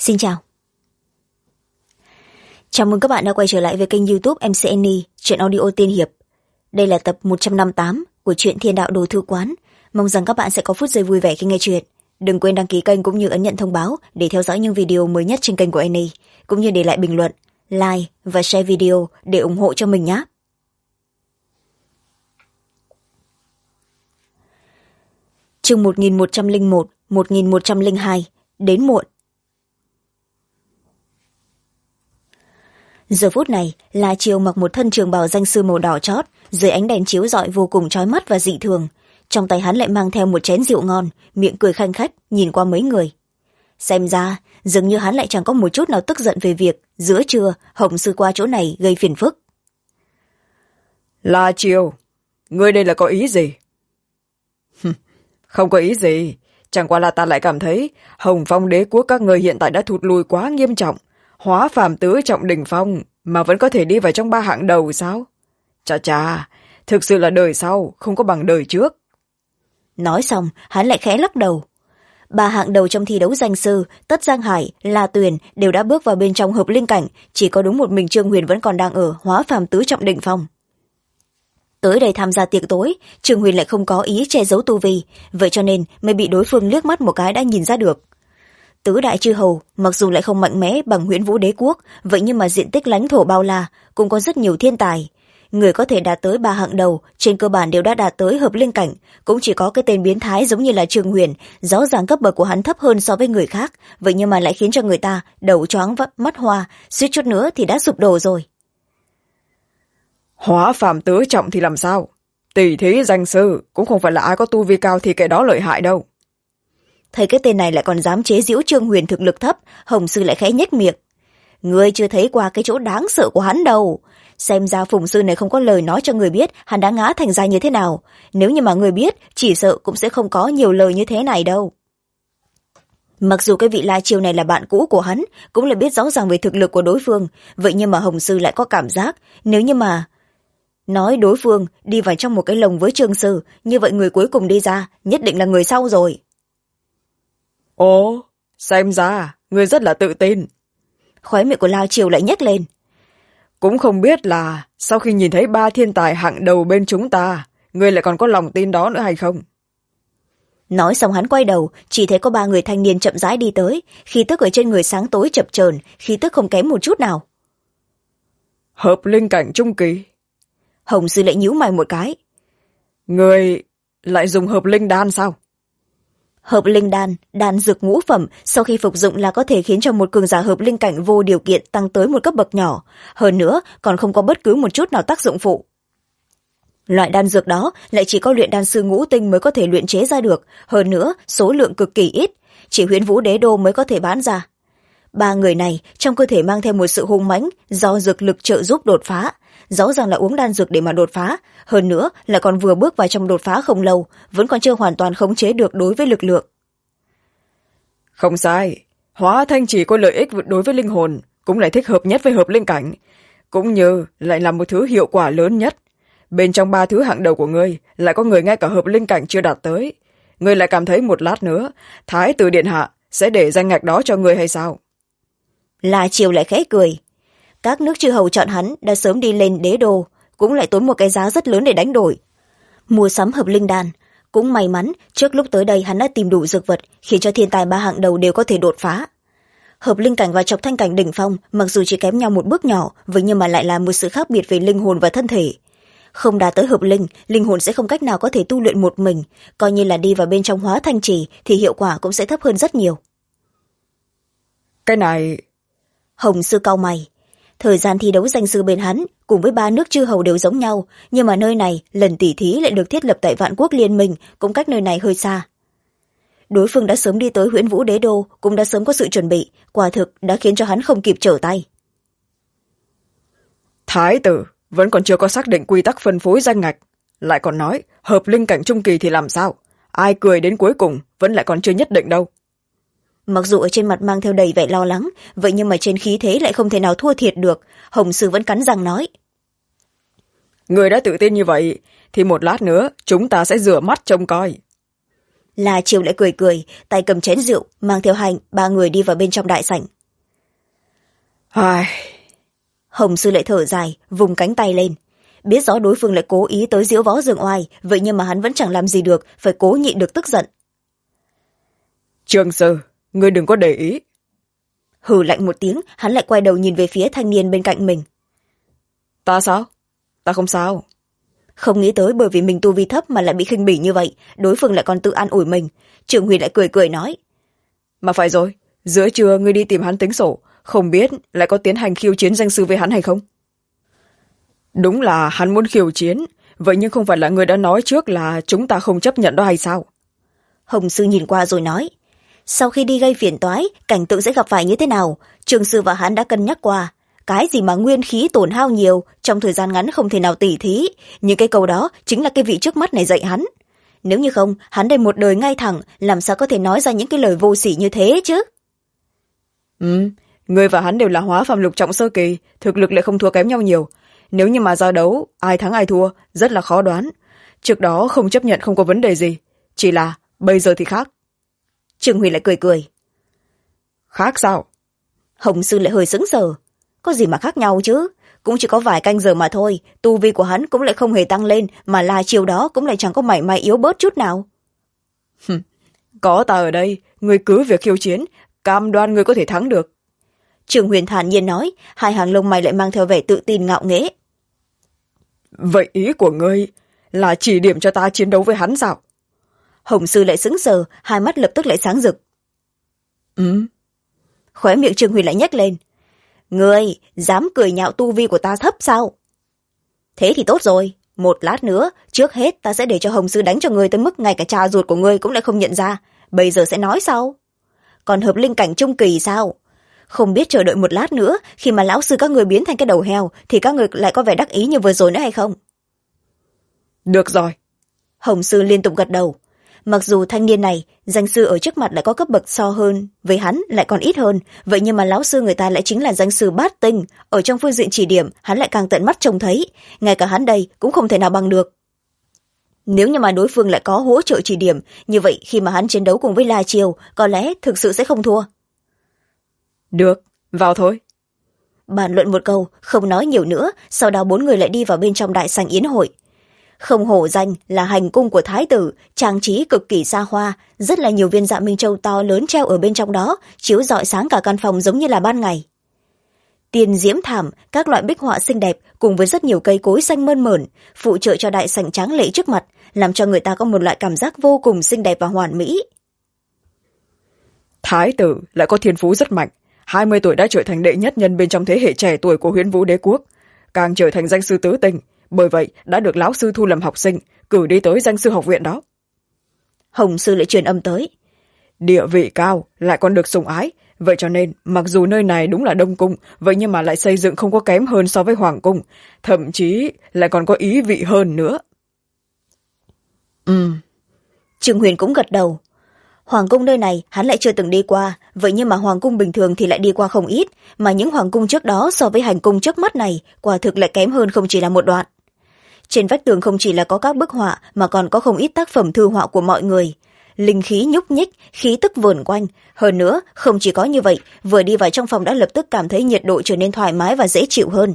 Xin chào. Chào mừng các bạn đã quay trở lại với kênh YouTube MC Annie, truyện audio tiên hiệp. Đây là tập 158 của truyện Thiên Đạo Đồ Thư Quán. Mong rằng các bạn sẽ có phút giây vui vẻ khi nghe truyện. Đừng quên đăng ký kênh cũng như ấn nhận thông báo để theo dõi những video mới nhất trên kênh của Annie, cũng như để lại bình luận, like và share video để ủng hộ cho mình nhé. Chương 1101, 1102, đến muộn. Giờ phút này, La Chiêu mặc một thân trường bào danh sư màu đỏ chót, dưới ánh đèn chiếu rọi vô cùng chói mắt và dị thường. Trong tay hắn lại mang theo một chén rượu ngon, miệng cười khanh khách, nhìn qua mấy người. Xem ra, dường như hắn lại chẳng có một chút nào tức giận về việc giữa trưa Hồng sư qua chỗ này gây phiền phức. La Chiêu, ngươi đây là có ý gì? Không có ý gì, chẳng qua là ta lại cảm thấy Hồng Phong đế quốc các ngươi hiện tại đã thụt lùi quá nghiêm trọng. Hóa phàm tứ trọng đỉnh phong mà vẫn có thể đi vào trong 3 hạng đầu sao? Chà chà, thực sự là đời sau không có bằng đời trước. Nói xong, hắn lại khẽ lắc đầu. 3 hạng đầu trong thi đấu danh sư, Tất Giang Hải, La Tuyền đều đã bước vào bên trong hợp linh cảnh, chỉ có đúng một mình Trương Huyền vẫn còn đang ở hóa phàm tứ trọng đỉnh phong. Tới đây tham gia tiệc tối, Trương Huyền lại không có ý che giấu tu vi, vậy cho nên mới bị đối phương liếc mắt một cái đã nhìn ra được. Tứ đại chư hầu mặc dù lại không mạnh mẽ bằng Huyễn Vũ đế quốc, vậy nhưng mà diện tích lãnh thổ bao la cũng có rất nhiều thiên tài. Người có thể đạt tới 3 hạng đầu trên cơ bản đều đã đạt tới hợp linh cảnh, cũng chỉ có cái tên biến thái giống như là Trương Huyền, rõ ràng cấp bậc của hắn thấp hơn so với người khác, vậy nhưng mà lại khiến cho người ta đầu choáng mắt hoa, suýt chút nữa thì đã sụp đổ rồi. Hóa phàm tứ trọng thì làm sao? Tỷ thí danh sư cũng không phải là ai có tu vi cao thì kẻ đó lợi hại đâu. Thấy cái tên này lại còn dám chế giễu Trương Huyền thực lực thấp, Hồng sư lại khẽ nhếch miệng. Ngươi chưa thấy qua cái chỗ đáng sợ của hắn đâu. Xem ra Phùng sư này không có lời nói cho người biết hắn đã ngã thành ra như thế nào. Nếu như mà người biết, chỉ sợ cũng sẽ không có nhiều lời như thế này đâu. Mặc dù cái vị La Chiêu này là bạn cũ của hắn, cũng là biết rõ ràng về thực lực của đối phương, vậy nhưng mà Hồng sư lại có cảm giác, nếu như mà nói đối phương đi vào trong một cái lồng với Trương sư, như vậy người cuối cùng đi ra nhất định là người sau rồi. Ồ, xem ra ngươi rất là tự tin. Khóe miệng của La Chiêu lại nhếch lên. Cũng không biết là sau khi nhìn thấy 3 thiên tài hạng đầu bên chúng ta, ngươi lại còn có lòng tin đó nữa hay không? Nói xong hắn quay đầu, chỉ thấy có 3 người thanh niên chậm rãi đi tới, khí tức ở trên người sáng tối chập chờn, khí tức không kém một chút nào. Hợp linh cảnh trung kỳ. Hồng sư lại nhíu mày một cái. Ngươi lại dùng hợp linh đan sao? Hợp linh đan, đan dược ngũ phẩm, sau khi phục dụng là có thể khiến cho một cường giả hợp linh cảnh vô điều kiện tăng tới một cấp bậc nhỏ, hơn nữa còn không có bất cứ một chút nào tác dụng phụ. Loại đan dược đó lại chỉ có luyện đan sư ngũ tinh mới có thể luyện chế ra được, hơn nữa số lượng cực kỳ ít, chỉ Huyễn Vũ đế đô mới có thể bán ra. 3 người này trong cơ thể mang theo một sự hung mãnh do dược lực trợ giúp đột phá, rõ ràng là uống đan dược để mà đột phá, hơn nữa là còn vừa bước vào trong đột phá không lâu, vẫn còn chưa hoàn toàn khống chế được đối với lực lượng. Không sai, hóa thanh chỉ có lợi ích đối với linh hồn, cũng lại thích hợp nhất với hợp linh cảnh, cũng như lại là một thứ hiệu quả lớn nhất. Bên trong 3 thứ hạng đầu của ngươi lại có người ngay cả hợp linh cảnh chưa đạt tới, ngươi lại cảm thấy một lát nữa Thái tử điện hạ sẽ để danh ngạch đó cho ngươi hay sao? La Chiêu lại khẽ cười. Các nước chư hầu chọn hắn đã sớm đi lên đế đô, cũng lại tốn một cái giá rất lớn để đánh đổi mua sắm hợp linh đan. Cũng may mắn trước lúc tới đây hắn đã tìm đủ dược vật khiến cho thiên tài 3 hạng đầu đều có thể đột phá. Hợp linh cảnh và Trọc Thanh cảnh đỉnh phong mặc dù chỉ kém nhau một bước nhỏ, vậy nhưng mà lại là một sự khác biệt về linh hồn và thân thể. Không đạt tới hợp linh, linh hồn sẽ không cách nào có thể tu luyện một mình, coi như là đi vào bên trong hóa thanh trì thì hiệu quả cũng sẽ thấp hơn rất nhiều. Cái này... Hồng sư cau mày. Thời gian thi đấu danh sư bên hắn cùng với 3 nước chư hầu đều giống nhau, nhưng mà nơi này lần tỉ thí lại được thiết lập tại Vạn Quốc Liên Minh, cũng cách nơi này hơi xa. Đối phương đã sớm đi tới Huyễn Vũ đế đô, cũng đã sớm có sự chuẩn bị, quả thực đã khiến cho hắn không kịp trở tay. Thái tử vẫn còn chưa có xác định quy tắc phân phối danh ngạch, lại còn nói hợp linh cảnh trung kỳ thì làm sao? Ai cười đến cuối cùng vẫn lại còn chưa nhất định đâu. Mặc dù ở trên mặt mang theo đầy vẻ lo lắng, vậy nhưng mà trên khí thế lại không thể nào thua thiệt được. Hồng sư vẫn cắn răng nói. Người đã tự tin như vậy thì một lát nữa chúng ta sẽ rửa mắt trông coi. La Chiêu lại cười cười, tay cầm chén rượu, mang theo 2-3 người đi vào bên trong đại sảnh. Ai... Hồng sư lại thở dài, vùng cánh tay lên. Biết rõ đối phương lại cố ý tới diễu võ dương oai, vậy nhưng mà hắn vẫn chẳng làm gì được, phải cố nhịn được tức giận. Trương sư, ngươi đừng có để ý. Hừ lạnh một tiếng, hắn lại quay đầu nhìn về phía thanh niên bên cạnh mình. Ta sao? Ta không sao. Không nghĩ tới bởi vì mình tu vi thấp mà lại bị khinh bỉ như vậy, đối phương lại còn tự an ủi mình. Trường Huyền lại cười cười nói. Mà phải rồi, giữa trưa ngươi đi tìm hắn tính sổ, không biết lại có tiến hành khiêu chiến danh sư với hắn hay không? Đúng là hắn muốn khiêu chiến, vậy nhưng không phải là ngươi đã nói trước là chúng ta không chấp nhận đó hay sao? Hồng sư nhìn qua rồi nói. Sau khi đi gây phiền toái, cảnh tượng sẽ gặp phải như thế nào, trường sư và hắn đã cân nhắc qua. Cái gì mà nguyên khí tổn hao nhiều, trong thời gian ngắn không thể nào tỉ thí, nhưng cái câu đó chính là cái vị trước mắt này dạy hắn. Nếu như không, hắn đây một đời ngay thẳng, làm sao có thể nói ra những cái lời vô sỉ như thế chứ? Ngươi và hắn đều là hóa phàm lục trọng sơ kỳ, thực lực lại không thua kém nhau nhiều. Nếu như mà giao đấu, ai thắng ai thua, rất là khó đoán. Trước đó không chấp nhận không có vấn đề gì, chỉ là bây giờ thì khác. Trương Huy lại cười cười. Khác sao? Hồng sư lại hơi sững sờ. Có gì mà khác nhau chứ? Cũng chỉ có vài canh giờ mà thôi, tu vi của hắn cũng lại không hề tăng lên, mà là chiều đó cũng lại chẳng có mảy may yếu bớt chút nào. Có ta ở đây, ngươi cứ việc khiêu chiến, cam đoan ngươi có thể thắng được. Trường Huyền thản nhiên nói, hai hàng lông mày lại mang theo vẻ tự tin ngạo nghễ. Vậy ý của ngươi là chỉ điểm cho ta chiến đấu với hắn sao? Hồng sư lại sững sờ, hai mắt lập tức lại sáng rực. Khóe miệng Trường Huyền lại nhếch lên. Ngươi dám cười nhạo tu vi của ta thấp sao? Thế thì tốt rồi, một lát nữa, trước hết ta sẽ để cho Hồng sư đánh cho ngươi tới mức ngay cả cha ruột của ngươi cũng lại không nhận ra. Bây giờ sẽ nói sau. Còn hợp linh cảnh trung kỳ sao? Không biết chờ đợi một lát nữa, khi mà lão sư các người biến thành cái đầu heo, thì các người lại có vẻ đắc ý như vừa rồi nữa hay không? Được rồi. Hồng sư liên tục gật đầu. Mặc dù thanh niên này, danh sư ở trước mặt lại có cấp bậc so hơn, với hắn lại còn ít hơn, vậy nhưng mà lão sư người ta lại chính là danh sư bát tinh, ở trong phương diện chỉ điểm, hắn lại càng tận mắt trông thấy, ngay cả hắn đây cũng không thể nào bằng được. Nếu như mà đối phương lại có hỗ trợ chỉ điểm, như vậy khi mà hắn chiến đấu cùng với La Triều, có lẽ thực sự sẽ không thua. Được, vào thôi. Bàn luận một câu, không nói nhiều nữa, sau đó bốn người lại đi vào bên trong đại sảnh yến hội. Không hổ danh là hành cung của thái tử, trang trí cực kỳ xa hoa, rất là nhiều viên dạ minh châu to lớn treo ở bên trong đó, chiếu rọi sáng cả căn phòng giống như là ban ngày. Tiền diễm thảm, các loại bích họa xinh đẹp cùng với rất nhiều cây cối xanh mơn mởn, phụ trợ cho đại sảnh tráng lệ trước mặt, làm cho người ta có một loại cảm giác vô cùng xinh đẹp và hoàn mỹ. Thái tử lại có thiên phú rất mạnh, 20 tuổi đã trở thành đệ nhất nhân bên trong thế hệ trẻ tuổi của Huyễn Vũ Đế quốc, càng trở thành danh sư tứ tinh, bởi vậy đã được lão sư thu làm học sinh, cử đi tới danh sư học viện đó. Hồng sư lại truyền âm tới. Địa vị cao, lại còn được sủng ái, vậy cho nên mặc dù nơi này đúng là đông cung, vậy nhưng mà lại xây dựng không có kém hơn so với hoàng cung, thậm chí lại còn có ý vị hơn nữa. Trương Huyền cũng gật đầu. Hoàng cung nơi này hắn lại chưa từng đi qua, vậy nhưng mà hoàng cung bình thường thì lại đi qua không ít, mà những hoàng cung trước đó so với hành cung trước mắt này quả thực lại kém hơn không chỉ là một đoạn. Trên vách tường không chỉ là có các bức họa mà còn có không ít tác phẩm thư họa của mọi người. Linh khí nhúc nhích, khí tức vờn quanh. Hơn nữa, không chỉ có như vậy, vừa đi vào trong phòng đã lập tức cảm thấy nhiệt độ trở nên thoải mái và dễ chịu hơn.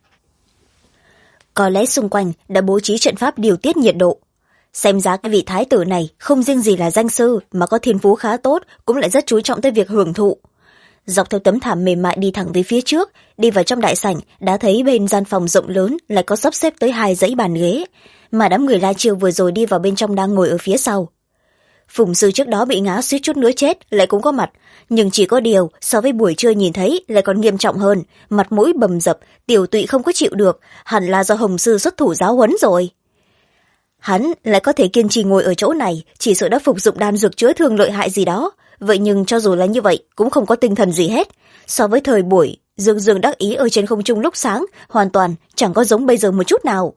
Có lẽ xung quanh đã bố trí trận pháp điều tiết nhiệt độ. Xem ra cái vị thái tử này không riêng gì là danh sư mà có thiên phú khá tốt, cũng lại rất chú trọng tới việc hưởng thụ. Dọc theo tấm thảm mềm mại đi thẳng về phía trước, đi vào trong đại sảnh đã thấy bên gian phòng rộng lớn lại có sắp xếp tới 2 dãy bàn ghế, mà đám người La Chiêu vừa rồi đi vào bên trong đang ngồi ở phía sau. Phùng sư trước đó bị ngã suýt chút nữa chết lại cũng có mặt, nhưng chỉ có điều so với buổi trưa nhìn thấy lại còn nghiêm trọng hơn, mặt mũi bầm dập, tiểu tụy không có chịu được, hẳn là do Hồng sư xuất thủ giáo huấn rồi. Hắn lại có thể kiên trì ngồi ở chỗ này, chỉ sợ đã phục dụng đan dược chữa thương lợi hại gì đó, vậy nhưng cho dù là như vậy cũng không có tinh thần gì hết. So với thời buổi dương dương đắc ý ở trên không trung lúc sáng, hoàn toàn chẳng có giống bây giờ một chút nào.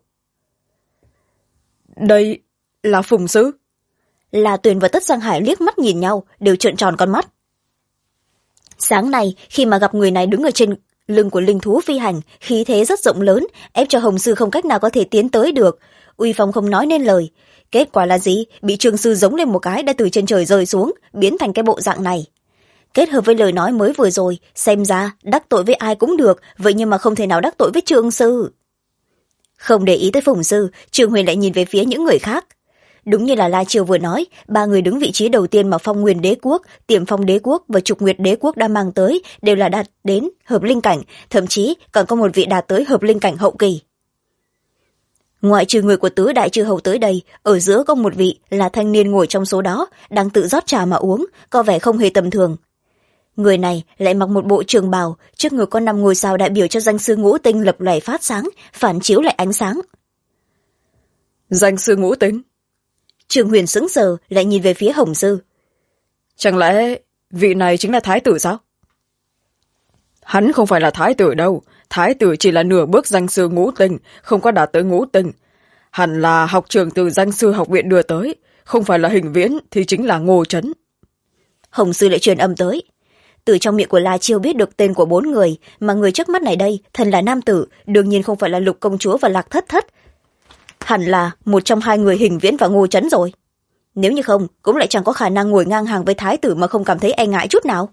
Đây là Phùng sư. La Tuyền và Tất Giang Hải liếc mắt nhìn nhau, đều trợn tròn con mắt. Sáng nay khi mà gặp người này đứng ở trên lưng của linh thú phi hành, khí thế rất rộng lớn, ép cho Hồng sư không cách nào có thể tiến tới được, uy phong không nói nên lời. Kết quả là gì? Bị Trương sư giống lên một cái đã từ trên trời rơi xuống, biến thành cái bộ dạng này. kết hợp với lời nói mới vừa rồi, xem ra đắc tội với ai cũng được, vậy nhưng mà không thể nào đắc tội với Trương sư. Không để ý tới Phùng sư, Trương Huyền lại nhìn về phía những người khác. Đúng như là La Chiêu vừa nói, ba người đứng vị trí đầu tiên mà Phong Nguyên đế quốc, Tiềm Phong đế quốc và Trục Nguyệt đế quốc đã mang tới đều là đạt đến hợp linh cảnh, thậm chí còn có một vị đạt tới hợp linh cảnh hậu kỳ. Ngoại trừ người của tứ đại chư hầu tới đây, ở giữa có một vị là thanh niên ngồi trong số đó, đang tự rót trà mà uống, có vẻ không hề tầm thường. Người này lại mặc một bộ trường bào, trước ngực có 5 ngôi sao đại biểu cho danh sư ngũ tinh lập lòe phát sáng, phản chiếu lại ánh sáng. Danh sư ngũ tinh? Trương Huyền sững sờ, lại nhìn về phía Hồng sư. Chẳng lẽ vị này chính là thái tử sao? Hắn không phải là thái tử đâu, thái tử chỉ là nửa bước danh sư ngũ tinh, không có đạt tới ngũ tinh. Hẳn là học trường từ danh sư học viện đưa tới, không phải là Hình Viễn thì chính là Ngô Trấn. Hồng sư lại truyền âm tới. Từ trong miệng của La Chiêu biết được tên của 4 người, mà người trước mắt này đây thần là nam tử, đương nhiên không phải là Lục công chúa và Lạc thất thất. Hẳn là một trong 2 người Hình Viễn và Ngô Trấn rồi. Nếu như không, cũng lại chẳng có khả năng ngồi ngang hàng với thái tử mà không cảm thấy e ngại chút nào.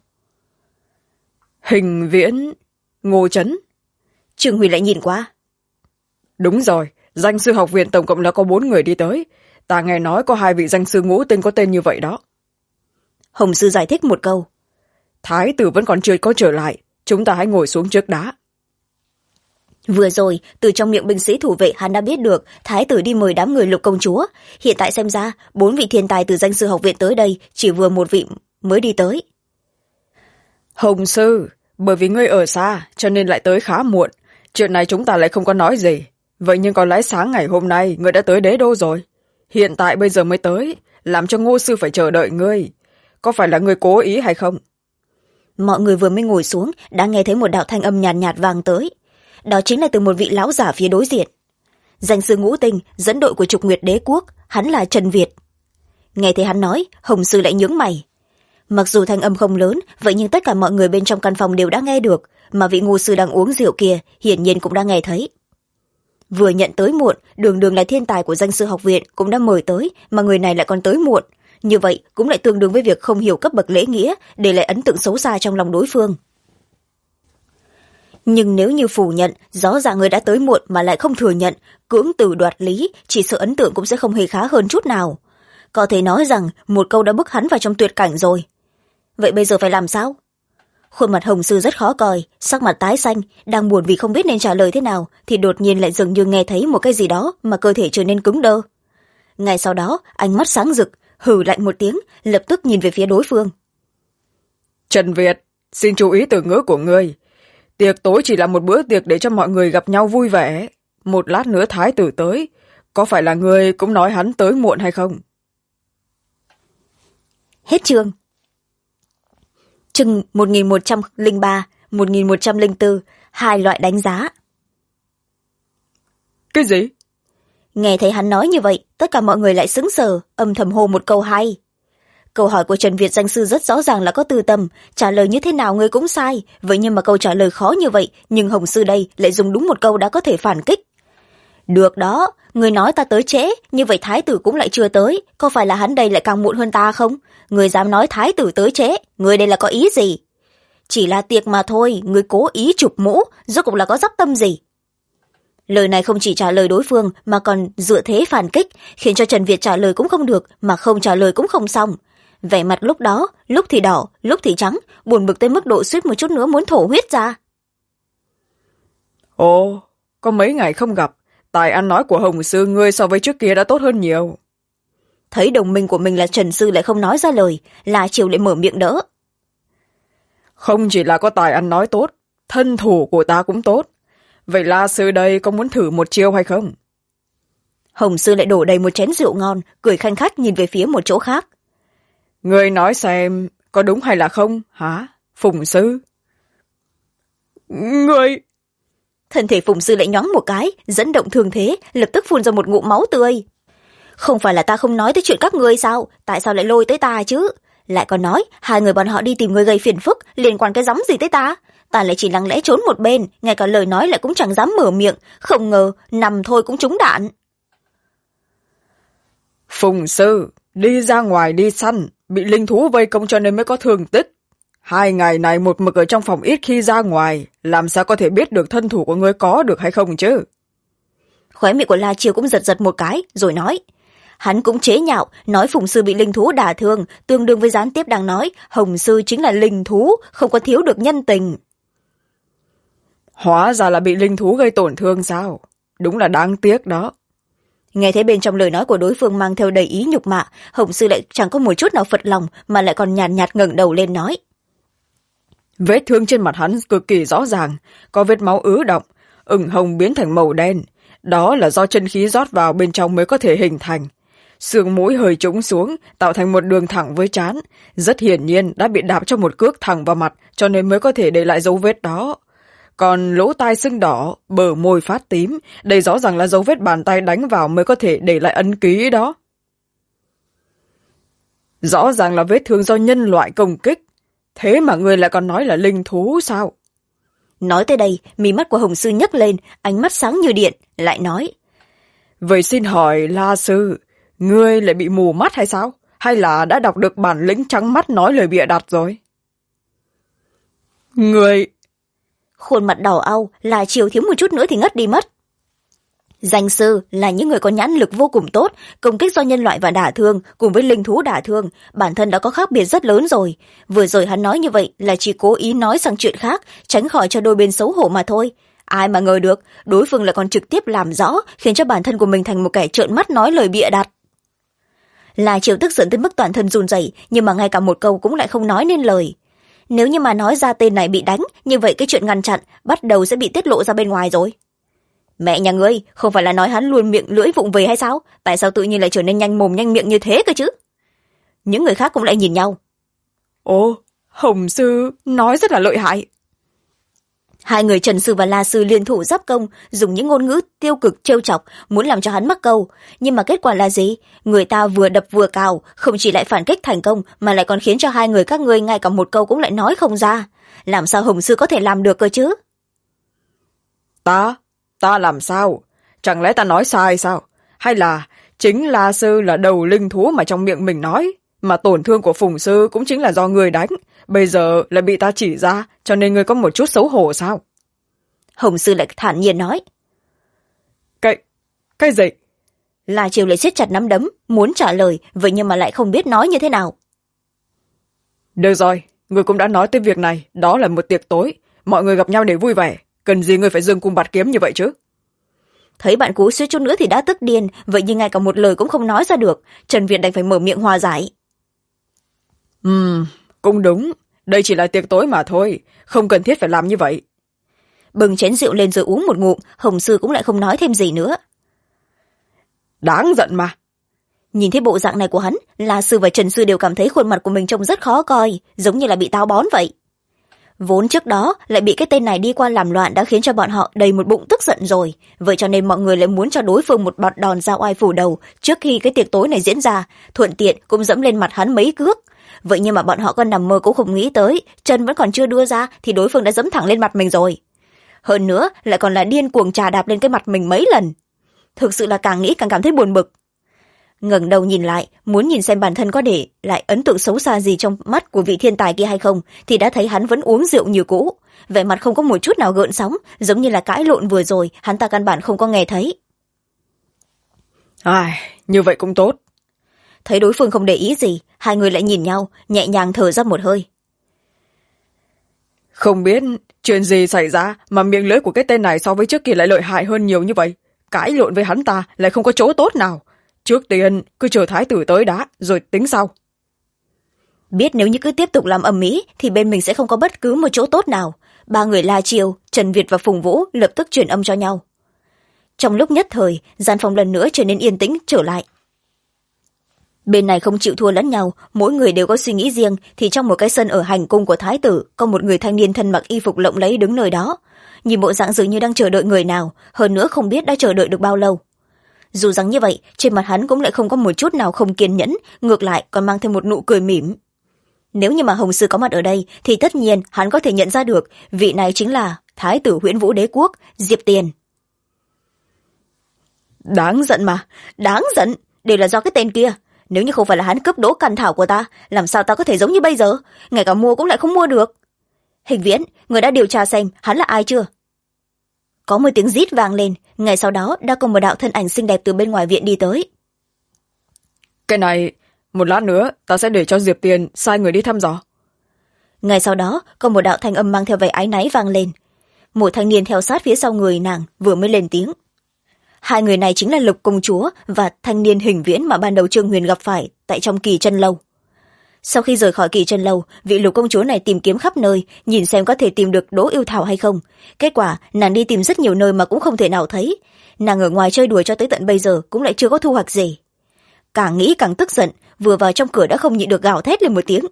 Hình Viễn, Ngô Trấn. Trương Huy lại nhìn qua. Đúng rồi, danh sư học viện tổng cộng là có 4 người đi tới. Ta nghe nói có 2 vị danh sư ngũ tinh có tên như vậy đó. Hồng sư giải thích một câu. Thái tử vẫn còn chưa có trở lại, chúng ta hãy ngồi xuống trước đã. Vừa rồi, từ trong miệng binh sĩ thủ vệ hắn đã biết được thái tử đi mời đám người Lục công chúa. Hiện tại xem ra, 4 vị thiên tài từ danh sư học viện tới đây, chỉ vừa một vị mới đi tới. Hồng sư, bởi vì ngươi ở xa, cho nên lại tới khá muộn. Chuyện này chúng ta lại không có nói gì. Vậy nhưng có lẽ sáng ngày hôm nay, ngươi đã tới đế đô rồi. Hiện tại bây giờ mới tới, làm cho Ngô sư phải chờ đợi ngươi. Có phải là ngươi cố ý hay không? Mọi người vừa mới ngồi xuống, đã nghe thấy một đạo thanh âm nhàn nhạt vang tới. Đó chính là từ một vị lão giả phía đối diện. Danh sư ngũ tinh dẫn đội của Trục Nguyệt đế quốc, hắn là Trần Việt. Nghe thấy hắn nói, Hồng sư lại nhướng mày. Mặc dù thanh âm không lớn, vậy nhưng tất cả mọi người bên trong căn phòng đều đã nghe được, mà vị ngu sư đang uống rượu kia hiển nhiên cũng đã nghe thấy. Vừa nhận tới muộn, đường đường là thiên tài của danh sư học viện cũng đã mời tới, mà người này lại còn tới muộn. Như vậy cũng lại tương đương với việc không hiểu cấp bậc lễ nghĩa, để lại ấn tượng xấu xa trong lòng đối phương. Nhưng nếu như phủ nhận, rõ ràng người đã tới muộn mà lại không thừa nhận, cưỡng từ đoạt lý, chỉ sợ ấn tượng cũng sẽ không hề khá hơn chút nào. Có thể nói rằng một câu đã bức hắn vào trong tuyệt cảnh rồi. Vậy bây giờ phải làm sao? Khuôn mặt Hồng sư rất khó coi, sắc mặt tái xanh, đang buồn vì không biết nên trả lời thế nào, thì đột nhiên lại dường như nghe thấy một cái gì đó mà cơ thể trở nên cứng đơ. Ngay sau đó, ánh mắt sáng rực, hừ lạnh một tiếng, lập tức nhìn về phía đối phương. Trần Việt, xin chú ý từ ngữ của ngươi. Tiệc tối chỉ là một bữa tiệc để cho mọi người gặp nhau vui vẻ. Một lát nữa thái tử tới, có phải là ngươi cũng nói hắn tới muộn hay không? Hết chương. Chương 1103, 1104, 2 loại đánh giá. Cái gì? Nghe thấy hắn nói như vậy, tất cả mọi người lại sững sờ, âm thầm hô một câu hay. Câu hỏi của Trần Việt danh sư rất rõ ràng là có tư tâm, trả lời như thế nào người cũng sai, vậy nhưng mà câu trả lời khó như vậy, nhưng Hồng sư đây lại dùng đúng một câu đã có thể phản kích. Được đó, người nói ta tới trễ, như vậy thái tử cũng lại chưa tới, có phải là hắn đây lại càng muộn hơn ta không? Người dám nói thái tử tới trễ, người đây là có ý gì? Chỉ là tiệc mà thôi, người cố ý chụp mũ, rốt cuộc là có dắp tâm gì? Lời này không chỉ trả lời đối phương mà còn dựa thế phản kích, khiến cho Trần Việt trả lời cũng không được, mà không trả lời cũng không xong. Vẻ mặt lúc đó, lúc thì đỏ, lúc thì trắng, buồn bực tới mức độ suýt một chút nữa muốn thổ huyết ra. Ồ, có mấy ngày không gặp, tài ăn nói của Hồng sư ngươi so với trước kia đã tốt hơn nhiều. Thấy đồng minh của mình là Trần sư lại không nói ra lời, La Chiêu lại mở miệng đỡ. Không chỉ là có tài ăn nói tốt, thân thủ của ta cũng tốt. Vậy La sư đây có muốn thử một chiêu hay không? Hồng sư lại đổ đầy một chén rượu ngon, cười khanh khách nhìn về phía một chỗ khác. Ngươi nói xem, có đúng hay là không, hả? Phùng sư? Ngươi... Thân thể Phùng sư lại nhoáng một cái, dẫn động thương thế, lập tức phun ra một ngụm máu tươi. Không phải là ta không nói tới chuyện các ngươi sao? Tại sao lại lôi tới ta chứ? Lại còn nói, 2 người bọn họ đi tìm người gây phiền phức, liên quan cái gióng gì tới ta? Ta lại chỉ lặng lẽ trốn một bên, ngay cả lời nói lại cũng chẳng dám mở miệng, không ngờ, nằm thôi cũng trúng đạn. Phùng sư, đi ra ngoài đi săn, bị linh thú vây công cho nên mới có thương tích. 2 ngày này một mực ở trong phòng ít khi ra ngoài, làm sao có thể biết được thân thủ của ngươi có được hay không chứ? Khóe miệng của La Chiêu cũng giật giật một cái rồi nói. Hắn cũng chế nhạo nói Phùng sư bị linh thú đả thương, tương đương với gián tiếp đang nói Hồng sư chính là linh thú, không có thiếu được nhân tình. Hóa ra là bị linh thú gây tổn thương sao? Đúng là đáng tiếc đó. Nghe thấy bên trong lời nói của đối phương mang theo đầy ý nhục mạ, Hồng sư lại chẳng có một chút nào phật lòng mà lại còn nhàn nhạt ngẩng đầu lên nói. Vết thương trên mặt hắn cực kỳ rõ ràng, có vết máu ứ động, ửng hồng biến thành màu đen. Đó là do chân khí rót vào bên trong mới có thể hình thành. Xương mũi hơi trũng xuống, tạo thành một đường thẳng với trán. Rất hiển nhiên đã bị đạp cho một cước thẳng vào mặt, cho nên mới có thể để lại dấu vết đó. Còn lỗ tai sưng đỏ, bờ môi phát tím, đây rõ ràng là dấu vết bàn tay đánh vào mới có thể để lại ấn ký đó. Rõ ràng là vết thương do nhân loại công kích. Thế mà người lại còn nói là linh thú sao? Nói tới đây, mí mắt của Hồng sư nhấc lên, ánh mắt sáng như điện, lại nói. Vậy xin hỏi La sư, ngươi lại bị mù mắt hay sao? Hay là đã đọc được bản lĩnh trắng mắt nói lời bịa đặt rồi? Ngươi... Khuôn mặt đỏ au, La Chiêu thiếu một chút nữa thì ngất đi mất. Danh sư là những người có nhãn lực vô cùng tốt, công kích do nhân loại và đả thương cùng với linh thú đả thương, bản thân đã có khác biệt rất lớn rồi. Vừa rồi hắn nói như vậy là chỉ cố ý nói sang chuyện khác, tránh khỏi cho đôi bên xấu hổ mà thôi. Ai mà ngờ được, đối phương lại còn trực tiếp làm rõ, khiến cho bản thân của mình thành một kẻ trợn mắt nói lời bịa đặt. La Chiêu tức giận tới mức toàn thân run rẩy, nhưng mà ngay cả một câu cũng lại không nói nên lời. Nếu như mà nói ra tên này bị đánh, như vậy cái chuyện ngăn chặn bắt đầu sẽ bị tiết lộ ra bên ngoài rồi. Mẹ nhà ngươi, không phải là nói hắn luôn miệng lưỡi vụng về hay sao? Tại sao tự nhiên lại trở nên nhanh mồm nhanh miệng như thế cơ chứ? Những người khác cũng lại nhìn nhau. Ồ, Hồng sư nói rất là lợi hại. Hai người Trần sư và La sư liên thủ giáp công, dùng những ngôn ngữ tiêu cực trêu chọc, muốn làm cho hắn mắc câu. Nhưng mà kết quả là gì? Người ta vừa đập vừa cào, không chỉ lại phản kích thành công, mà lại còn khiến cho hai người các ngươi ngay cả một câu cũng lại nói không ra. Làm sao Hồng sư có thể làm được cơ chứ? Ta làm sao? Chẳng lẽ ta nói sai sao? Hay là chính La sư là đầu linh thú mà trong miệng mình nói, mà tổn thương của Phùng sư cũng chính là do người đánh, bây giờ lại bị ta chỉ ra, cho nên ngươi có một chút xấu hổ sao? Hồng sư lại thản nhiên nói. Cái gì? La Chiêu lại siết chặt nắm đấm, muốn trả lời, vậy nhưng mà lại không biết nói như thế nào. Được rồi, ngươi cũng đã nói tới việc này, đó là một tiệc tối, mọi người gặp nhau để vui vẻ, cần gì ngươi phải dương cung bạt kiếm như vậy chứ? Thấy bạn cũ suýt chút nữa thì đã tức điên, vậy nhưng ngay cả một lời cũng không nói ra được, Trần Việt đành phải mở miệng hòa giải. Cũng đúng, đây chỉ là tiệc tối mà thôi, không cần thiết phải làm như vậy. Bưng chén rượu lên rồi uống một ngụm, Hồng sư cũng lại không nói thêm gì nữa. Đáng giận mà. Nhìn thấy bộ dạng này của hắn, La sư và Trần sư đều cảm thấy khuôn mặt của mình trông rất khó coi, giống như là bị táo bón vậy. Vốn trước đó lại bị cái tên này đi qua làm loạn đã khiến cho bọn họ đầy một bụng tức giận rồi, vậy cho nên mọi người lại muốn cho đối phương một bạt đòn ra oai phủ đầu trước khi cái tiệc tối này diễn ra, thuận tiện cũng dẫm lên mặt hắn mấy cước. Vậy nhưng mà bọn họ còn nằm mơ cũng không nghĩ tới, chân vẫn còn chưa đưa ra thì đối phương đã dẫm thẳng lên mặt mình rồi. Hơn nữa lại còn là điên cuồng chà đạp lên cái mặt mình mấy lần. Thực sự là càng nghĩ càng cảm thấy buồn bực. Ngẩng đầu nhìn lại, muốn nhìn xem bản thân có để lại ấn tượng xấu xa gì trong mắt của vị thiên tài kia hay không, thì đã thấy hắn vẫn uống rượu như cũ, vẻ mặt không có một chút nào gợn sóng, giống như là cãi lộn vừa rồi hắn ta căn bản không có nghe thấy. Như vậy cũng tốt. Thấy đối phương không để ý gì, hai người lại nhìn nhau, nhẹ nhàng thở ra một hơi. Không biết chuyện gì xảy ra mà miệng lưỡi của cái tên này so với trước kia lại lợi hại hơn nhiều như vậy, cãi lộn với hắn ta lại không có chỗ tốt nào. Trước tiên cứ chờ thái tử tới đã rồi tính sau. Biết nếu như cứ tiếp tục làm ầm ĩ thì bên mình sẽ không có bất cứ một chỗ tốt nào. Ba người La Chiêu, Trần Việt và Phùng Vũ lập tức truyền âm cho nhau. Trong lúc nhất thời, gian phòng lần nữa trở nên yên tĩnh trở lại. Bên này không chịu thua lẫn nhau, mỗi người đều có suy nghĩ riêng, thì trong một cái sân ở hành cung của thái tử có một người thanh niên thân mặc y phục lộng lẫy đứng nơi đó, nhìn bộ dạng dường như đang chờ đợi người nào, hơn nữa không biết đã chờ đợi được bao lâu. Dù rằng như vậy, trên mặt hắn cũng lại không có một chút nào không kiên nhẫn, ngược lại còn mang thêm một nụ cười mỉm. Nếu như mà Hồng sư có mặt ở đây thì tất nhiên hắn có thể nhận ra được vị này chính là thái tử Huyễn Vũ Đế quốc Diệp Tiền. Đáng giận mà, đáng giận, đều là do cái tên kia. nếu như không phải là hắn cướp đỗ căn thảo của ta, làm sao ta có thể giống như bây giờ, ngay cả mua cũng lại không mua được. Hình Viễn, người đã điều tra xem hắn là ai chưa? Có một tiếng rít vang lên, ngay sau đó đã có một đạo thân ảnh xinh đẹp từ bên ngoài viện đi tới. Cái này, một lát nữa ta sẽ để cho Diệp Tiền sai người đi thăm dò. Ngay sau đó có một đạo thanh âm mang theo vẻ áy náy vang lên. Một thanh niên theo sát phía sau người nàng vừa mới lên tiếng. Hai người này chính là Lục công chúa và thanh niên Hình Viễn mà ban đầu Trương Huyền gặp phải tại trong Kỳ Chân Lâu. Sau khi rời khỏi Kỳ Chân Lâu, vị Lục công chúa này tìm kiếm khắp nơi, nhìn xem có thể tìm được Đỗ Yêu Thảo hay không. Kết quả nàng đi tìm rất nhiều nơi mà cũng không thể nào thấy. Nàng ở ngoài chơi đùa cho tới tận bây giờ cũng lại chưa có thu hoạch gì. Càng nghĩ càng tức giận, vừa vào trong cửa đã không nhịn được gào thét lên một tiếng.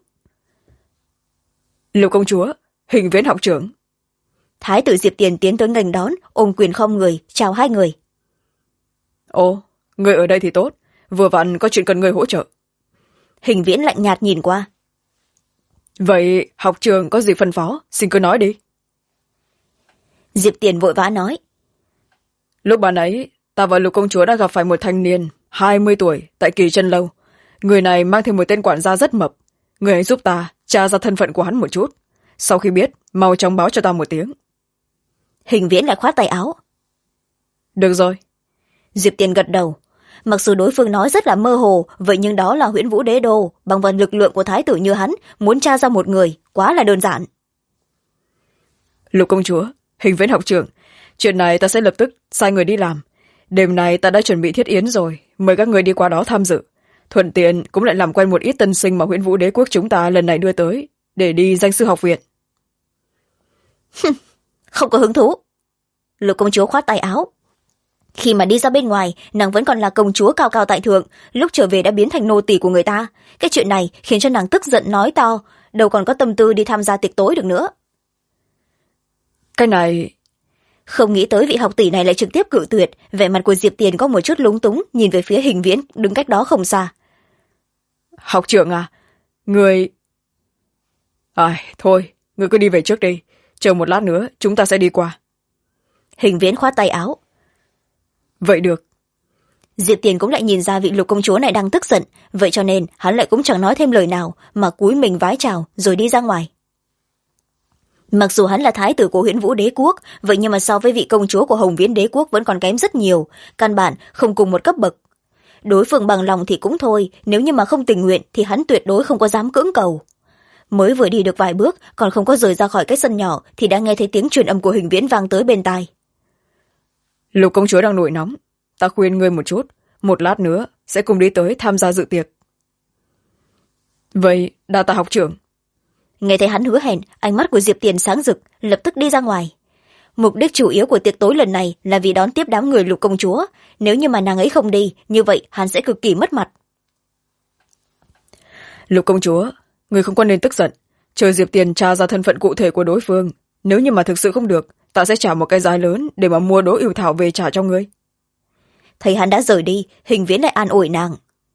Lục công chúa, Hình Viễn học trưởng. Thái tử Diệp Tiền tiến tới nghênh đón, ôm quyền khom người chào hai người. Ồ, người ở đây thì tốt, vừa vặn có chuyện cần người hỗ trợ. Hình Viễn lạnh nhạt nhìn qua. Vậy học trường có gì phân phó, xin cứ nói đi. Diệp Tiền vội vã nói. Lúc ban ấy, ta và Lục công chúa đã gặp phải một thanh niên 20 tuổi tại Kỳ Chân Lâu. Người này mang thêm một tên quản gia rất mập. Người hãy giúp ta tra ra thân phận của hắn một chút. Sau khi biết, mau chóng báo cho ta một tiếng. Hình Viễn lại khoát tay áo. Được rồi. Diệp Tiền gật đầu. Mặc dù đối phương nói rất là mơ hồ, vậy nhưng đó là Huyễn Vũ Đế Đô, bằng vào lực lượng của thái tử như hắn, muốn tra ra một người quá là đơn giản. Lục công chúa, Hình Viễn học trưởng, chuyện này ta sẽ lập tức sai người đi làm. Đêm nay ta đã chuẩn bị thiết yến rồi, mời các người đi qua đó tham dự. Thuận tiện cũng lại làm quen một ít tân sinh mà Huyễn Vũ Đế quốc chúng ta lần này đưa tới, để đi danh sư học viện. Không có hứng thú. Lục công chúa khoát tay áo. Khi mà đi ra bên ngoài, nàng vẫn còn là công chúa cao cao tại thượng, lúc trở về đã biến thành nô tỳ của người ta. Cái chuyện này khiến cho nàng tức giận nói to, đâu còn có tâm tư đi tham gia tiệc tối được nữa. Cái này... Không nghĩ tới vị học tỷ này lại trực tiếp cự tuyệt, vẻ mặt của Diệp Tiền có một chút lúng túng, nhìn về phía Hình Viễn đứng cách đó không xa. Học trưởng à, người... thôi, người cứ đi về trước đi, chờ một lát nữa chúng ta sẽ đi qua. Hình Viễn khoát tay áo. Vậy được. Diệp Tiền cũng lại nhìn ra vị Lục công chúa này đang tức giận, vậy cho nên hắn lại cũng chẳng nói thêm lời nào mà cúi mình vái chào rồi đi ra ngoài. Mặc dù hắn là thái tử của Huyễn Vũ Đế quốc, vậy nhưng mà so với vị công chúa của Hồng Viễn Đế quốc vẫn còn kém rất nhiều, căn bản không cùng một cấp bậc. Đối phương bằng lòng thì cũng thôi, nếu như mà không tình nguyện thì hắn tuyệt đối không có dám cưỡng cầu. Mới vừa đi được vài bước, còn không có rời ra khỏi cái sân nhỏ thì đã nghe thấy tiếng truyền âm của Hình Viễn vang tới bên tai. Lục công chúa đang nổi nóng, ta khuyên ngươi một chút, một lát nữa sẽ cùng đi tới tham gia dự tiệc. Vậy đa tạ học trưởng. Nghe thấy hắn hứa hẹn, ánh mắt của Diệp Tiền sáng rực, lập tức đi ra ngoài. Mục đích chủ yếu của tiệc tối lần này là vì đón tiếp đám người Lục công chúa, nếu như mà nàng ấy không đi, như vậy hắn sẽ cực kỳ mất mặt. Lục công chúa, người không có nên tức giận, chờ Diệp Tiền tra ra thân phận cụ thể của đối phương, nếu như mà thực sự không được, ta sẽ trả một cái giá lớn để mà mua Đỗ Yêu Thảo về trả cho ngươi. Thấy hắn đã rời đi, Hình Viễn lại an ủi nàng.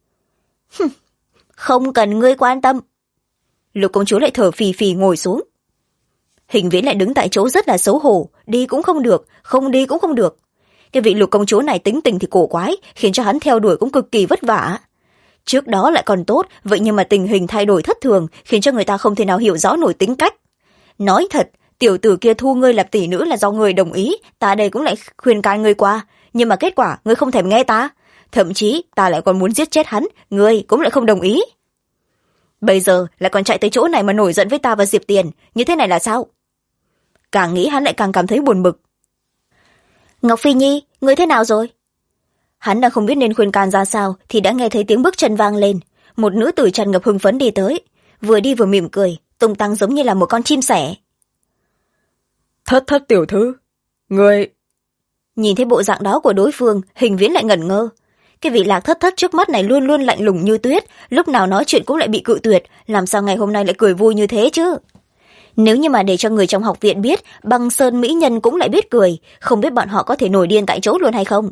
Không cần ngươi quan tâm. Lục công chúa lại thở phì phì ngồi xuống. Hình Viễn lại đứng tại chỗ rất là xấu hổ, đi cũng không được, không đi cũng không được. Cái vị Lục công chúa này tính tình thì cổ quái, khiến cho hắn theo đuổi cũng cực kỳ vất vả. Trước đó lại còn tốt, vậy nhưng mà tình hình thay đổi thất thường, khiến cho người ta không thể nào hiểu rõ nổi tính cách. Nói thật, tiểu tử kia thu ngươi làm tỷ nữ là do ngươi đồng ý, ta đây cũng lại khuyên can ngươi qua, nhưng mà kết quả ngươi không thèm nghe ta, thậm chí ta lại còn muốn giết chết hắn, ngươi cũng lại không đồng ý. Bây giờ lại còn chạy tới chỗ này mà nổi giận với ta và Diệp Tiền, như thế này là sao? Càng nghĩ hắn lại càng cảm thấy buồn bực. Ngọc Phi Nhi, ngươi thế nào rồi? Hắn đang không biết nên khuyên can ra sao thì đã nghe thấy tiếng bước chân vang lên, một nữ tử tràn ngập hưng phấn đi tới, vừa đi vừa mỉm cười, tung tăng giống như là một con chim sẻ. Thất thất tiểu thư, người... Nhìn thấy bộ dạng đó của đối phương, Hình Viễn lại ngẩn ngơ. Cái vị Lạc thất thất trước mắt này luôn luôn lạnh lùng như tuyết, lúc nào nói chuyện cũng lại bị cự tuyệt, làm sao ngày hôm nay lại cười vui như thế chứ? Nếu như mà để cho người trong học viện biết, Băng Sơn mỹ nhân cũng lại biết cười, không biết bọn họ có thể nổi điên tại chỗ luôn hay không?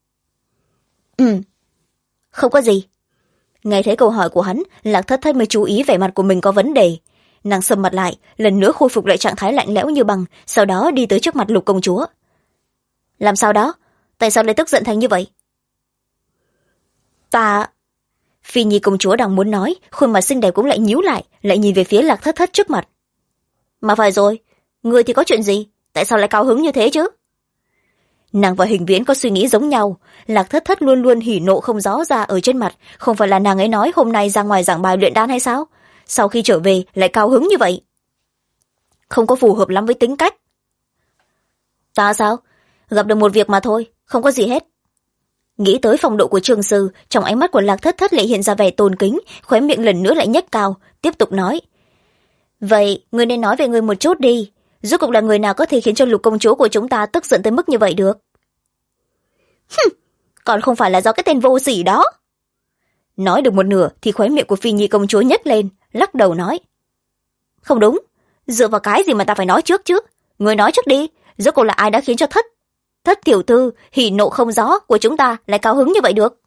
Không có gì. Nghe thấy câu hỏi của hắn, Lạc thất thất mới chú ý vẻ mặt của mình có vấn đề. Nàng sầm mặt lại, lần nữa khôi phục lại trạng thái lạnh lẽo như băng, sau đó đi tới trước mặt Lục công chúa. Làm sao đó? Tại sao lại tức giận thành như vậy? Ta... Phi Nhi công chúa đang muốn nói, khuôn mặt xinh đẹp cũng lại nhíu lại nhìn về phía Lạc Thất Thất trước mặt. Mà phải rồi, người thì có chuyện gì, tại sao lại cao hứng như thế chứ? Nàng và Hình Viễn có suy nghĩ giống nhau. Lạc Thất Thất luôn luôn hỉ nộ không rõ ra ở trên mặt, không phải là nàng ấy nói hôm nay ra ngoài giảng bài luyện đan hay sao? Sau khi trở về lại cao hứng như vậy, không có phù hợp lắm với tính cách. Ta sao? Gặp được một việc mà thôi, không có gì hết. Nghĩ tới phong độ của Trương sư, trong ánh mắt của Lạc Thất Thất lại hiện ra vẻ tôn kính, khóe miệng lần nữa lại nhếch cao, tiếp tục nói. Vậy, ngươi nên nói về ngươi một chút đi. Rốt cuộc là người nào có thể khiến cho Lục công chúa của chúng ta tức giận tới mức như vậy được? Còn không phải là do cái tên vô sỉ đó. Nói được một nửa thì khóe miệng của Phi Nhi công chúa nhếch lên, lắc đầu nói. Không đúng, dựa vào cái gì mà ta phải nói trước chứ? Ngươi nói trước đi, rốt cuộc là ai đã khiến cho Thất tiểu thư hỉ nộ không rõ của chúng ta lại cao hứng như vậy được?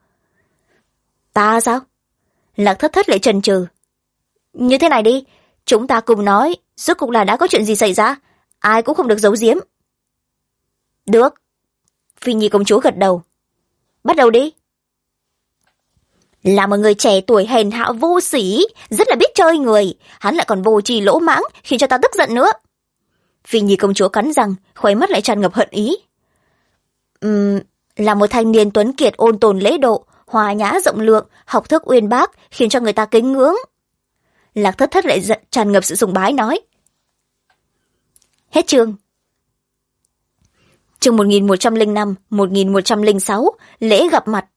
Ta sao? Lạc Thất Thất lại chần chừ. Như thế này đi, chúng ta cùng nói, rốt cuộc là đã có chuyện gì xảy ra, ai cũng không được giấu giếm. Được. Phi Nhi công chúa gật đầu. Bắt đầu đi. Là một người trẻ tuổi hèn hạ vô sỉ, rất là biết chơi người, hắn lại còn vô tri lỗ mãng, khiến cho ta tức giận nữa. Phi Nhi công chúa cắn răng, khóe mắt lại tràn ngập hận ý. Là một thanh niên tuấn kiệt ôn tồn lễ độ, hòa nhã rộng lượng, học thức uyên bác, khiến cho người ta kính ngưỡng. Lạc Thất Thất lại tràn ngập sự sùng bái nói. Hết chương. Chương 1105, 1106, lễ gặp mặt.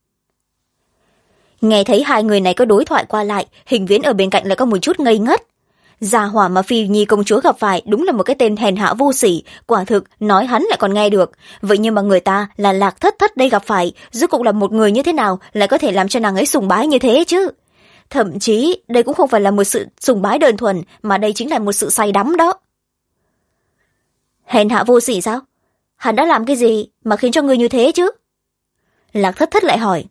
Nghe thấy hai người này có đối thoại qua lại, Hình Viễn ở bên cạnh lại có một chút ngây ngất. Gia hỏa mà Phi Nhi công chúa gặp phải đúng là một cái tên hèn hạ vô sỉ, quả thực nói hắn lại còn nghe được. Vậy nhưng mà người ta là Lạc Thất Thất đây gặp phải, rốt cuộc là một người như thế nào lại có thể làm cho nàng ấy sùng bái như thế chứ? Thậm chí đây cũng không phải là một sự sùng bái đơn thuần, mà đây chính là một sự say đắm đó. Hèn hạ vô sỉ sao? Hắn đã làm cái gì mà khiến cho người như thế chứ? Lạc Thất Thất lại hỏi.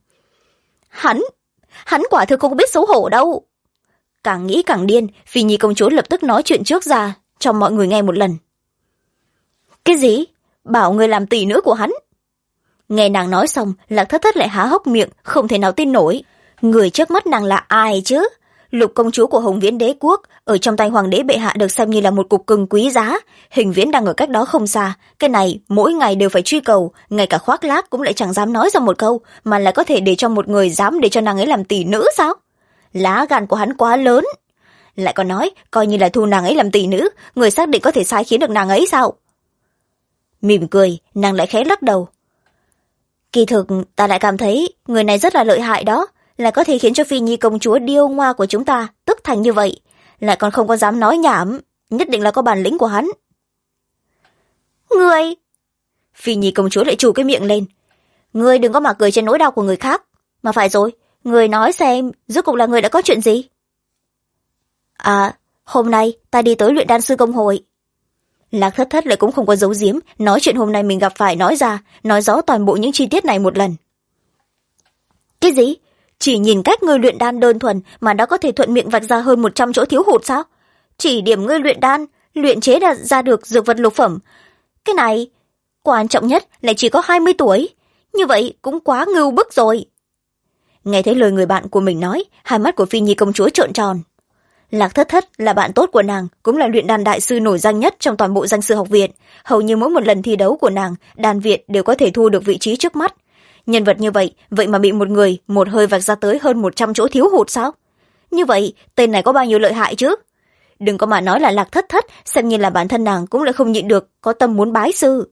Hắn quả thực không biết xấu hổ đâu. Càng nghĩ càng điên, Phi Nhi công chúa lập tức nói chuyện trước ra, cho mọi người nghe một lần. Cái gì? Bảo người làm tỷ nữ của hắn? Nghe nàng nói xong, Lạc Thất Thất lại há hốc miệng, không thể nào tin nổi. Người trước mắt nàng là ai chứ? Lục công chúa của Hồng Viễn đế quốc, ở trong tay hoàng đế bệ hạ được xem như là một cục cưng quý giá. Hình Viễn đang ở cách đó không xa, cái này mỗi ngày đều phải truy cầu, ngay cả khoác lác cũng lại chẳng dám nói ra một câu, mà lại có thể để cho một người dám để cho nàng ấy làm tỷ nữ sao? Lá gan của hắn quá lớn. Lại còn nói, coi như là thu nàng ấy làm tỷ nữ, người xác định có thể sai khiến được nàng ấy sao? Mỉm cười, nàng lại khẽ lắc đầu. Kỳ thực, ta lại cảm thấy người này rất là lợi hại đó, là có thể khiến cho Phi Nhi công chúa điêu ngoa của chúng ta tức thành như vậy, lại còn không có dám nói nhảm, nhất định là có bản lĩnh của hắn. Ngươi! Phi Nhi công chúa lại trù cái miệng lên. Ngươi đừng có mà cười trên nỗi đau của người khác. Mà phải rồi, người nói xem, rốt cuộc là người đã có chuyện gì? À, hôm nay ta đi tới luyện đan sư công hội. Lạc Thất Thất lại cũng không có giấu giếm, nói chuyện hôm nay mình gặp phải nói ra, nói rõ toàn bộ những chi tiết này một lần. Cái gì? Chỉ nhìn cách ngươi luyện đan đơn thuần mà đã có thể thuận miệng vạch ra hơn 100 chỗ thiếu hụt sao? Chỉ điểm ngươi luyện đan, luyện chế ra được dược vật lục phẩm. Cái này, quan trọng nhất lại chỉ có 20 tuổi. Như vậy cũng quá ngưu bức rồi. Nghe thấy lời người bạn của mình nói, hai mắt của Phi Nhi công chúa trợn tròn. Lạc Thất Thất là bạn tốt của nàng, cũng là luyện đan đại sư nổi danh nhất trong toàn bộ danh sư học viện. Hầu như mỗi một lần thi đấu của nàng, đan viện đều có thể thu được vị trí trước mắt. Nhân vật như vậy, vậy mà bị một người một hơi vạch ra tới hơn 100 chỗ thiếu hụt sao? Như vậy, tên này có bao nhiêu lợi hại chứ? Đừng có mà nói là Lạc Thất Thất, xem như là bản thân nàng cũng lại không nhịn được, có tâm muốn bái sư.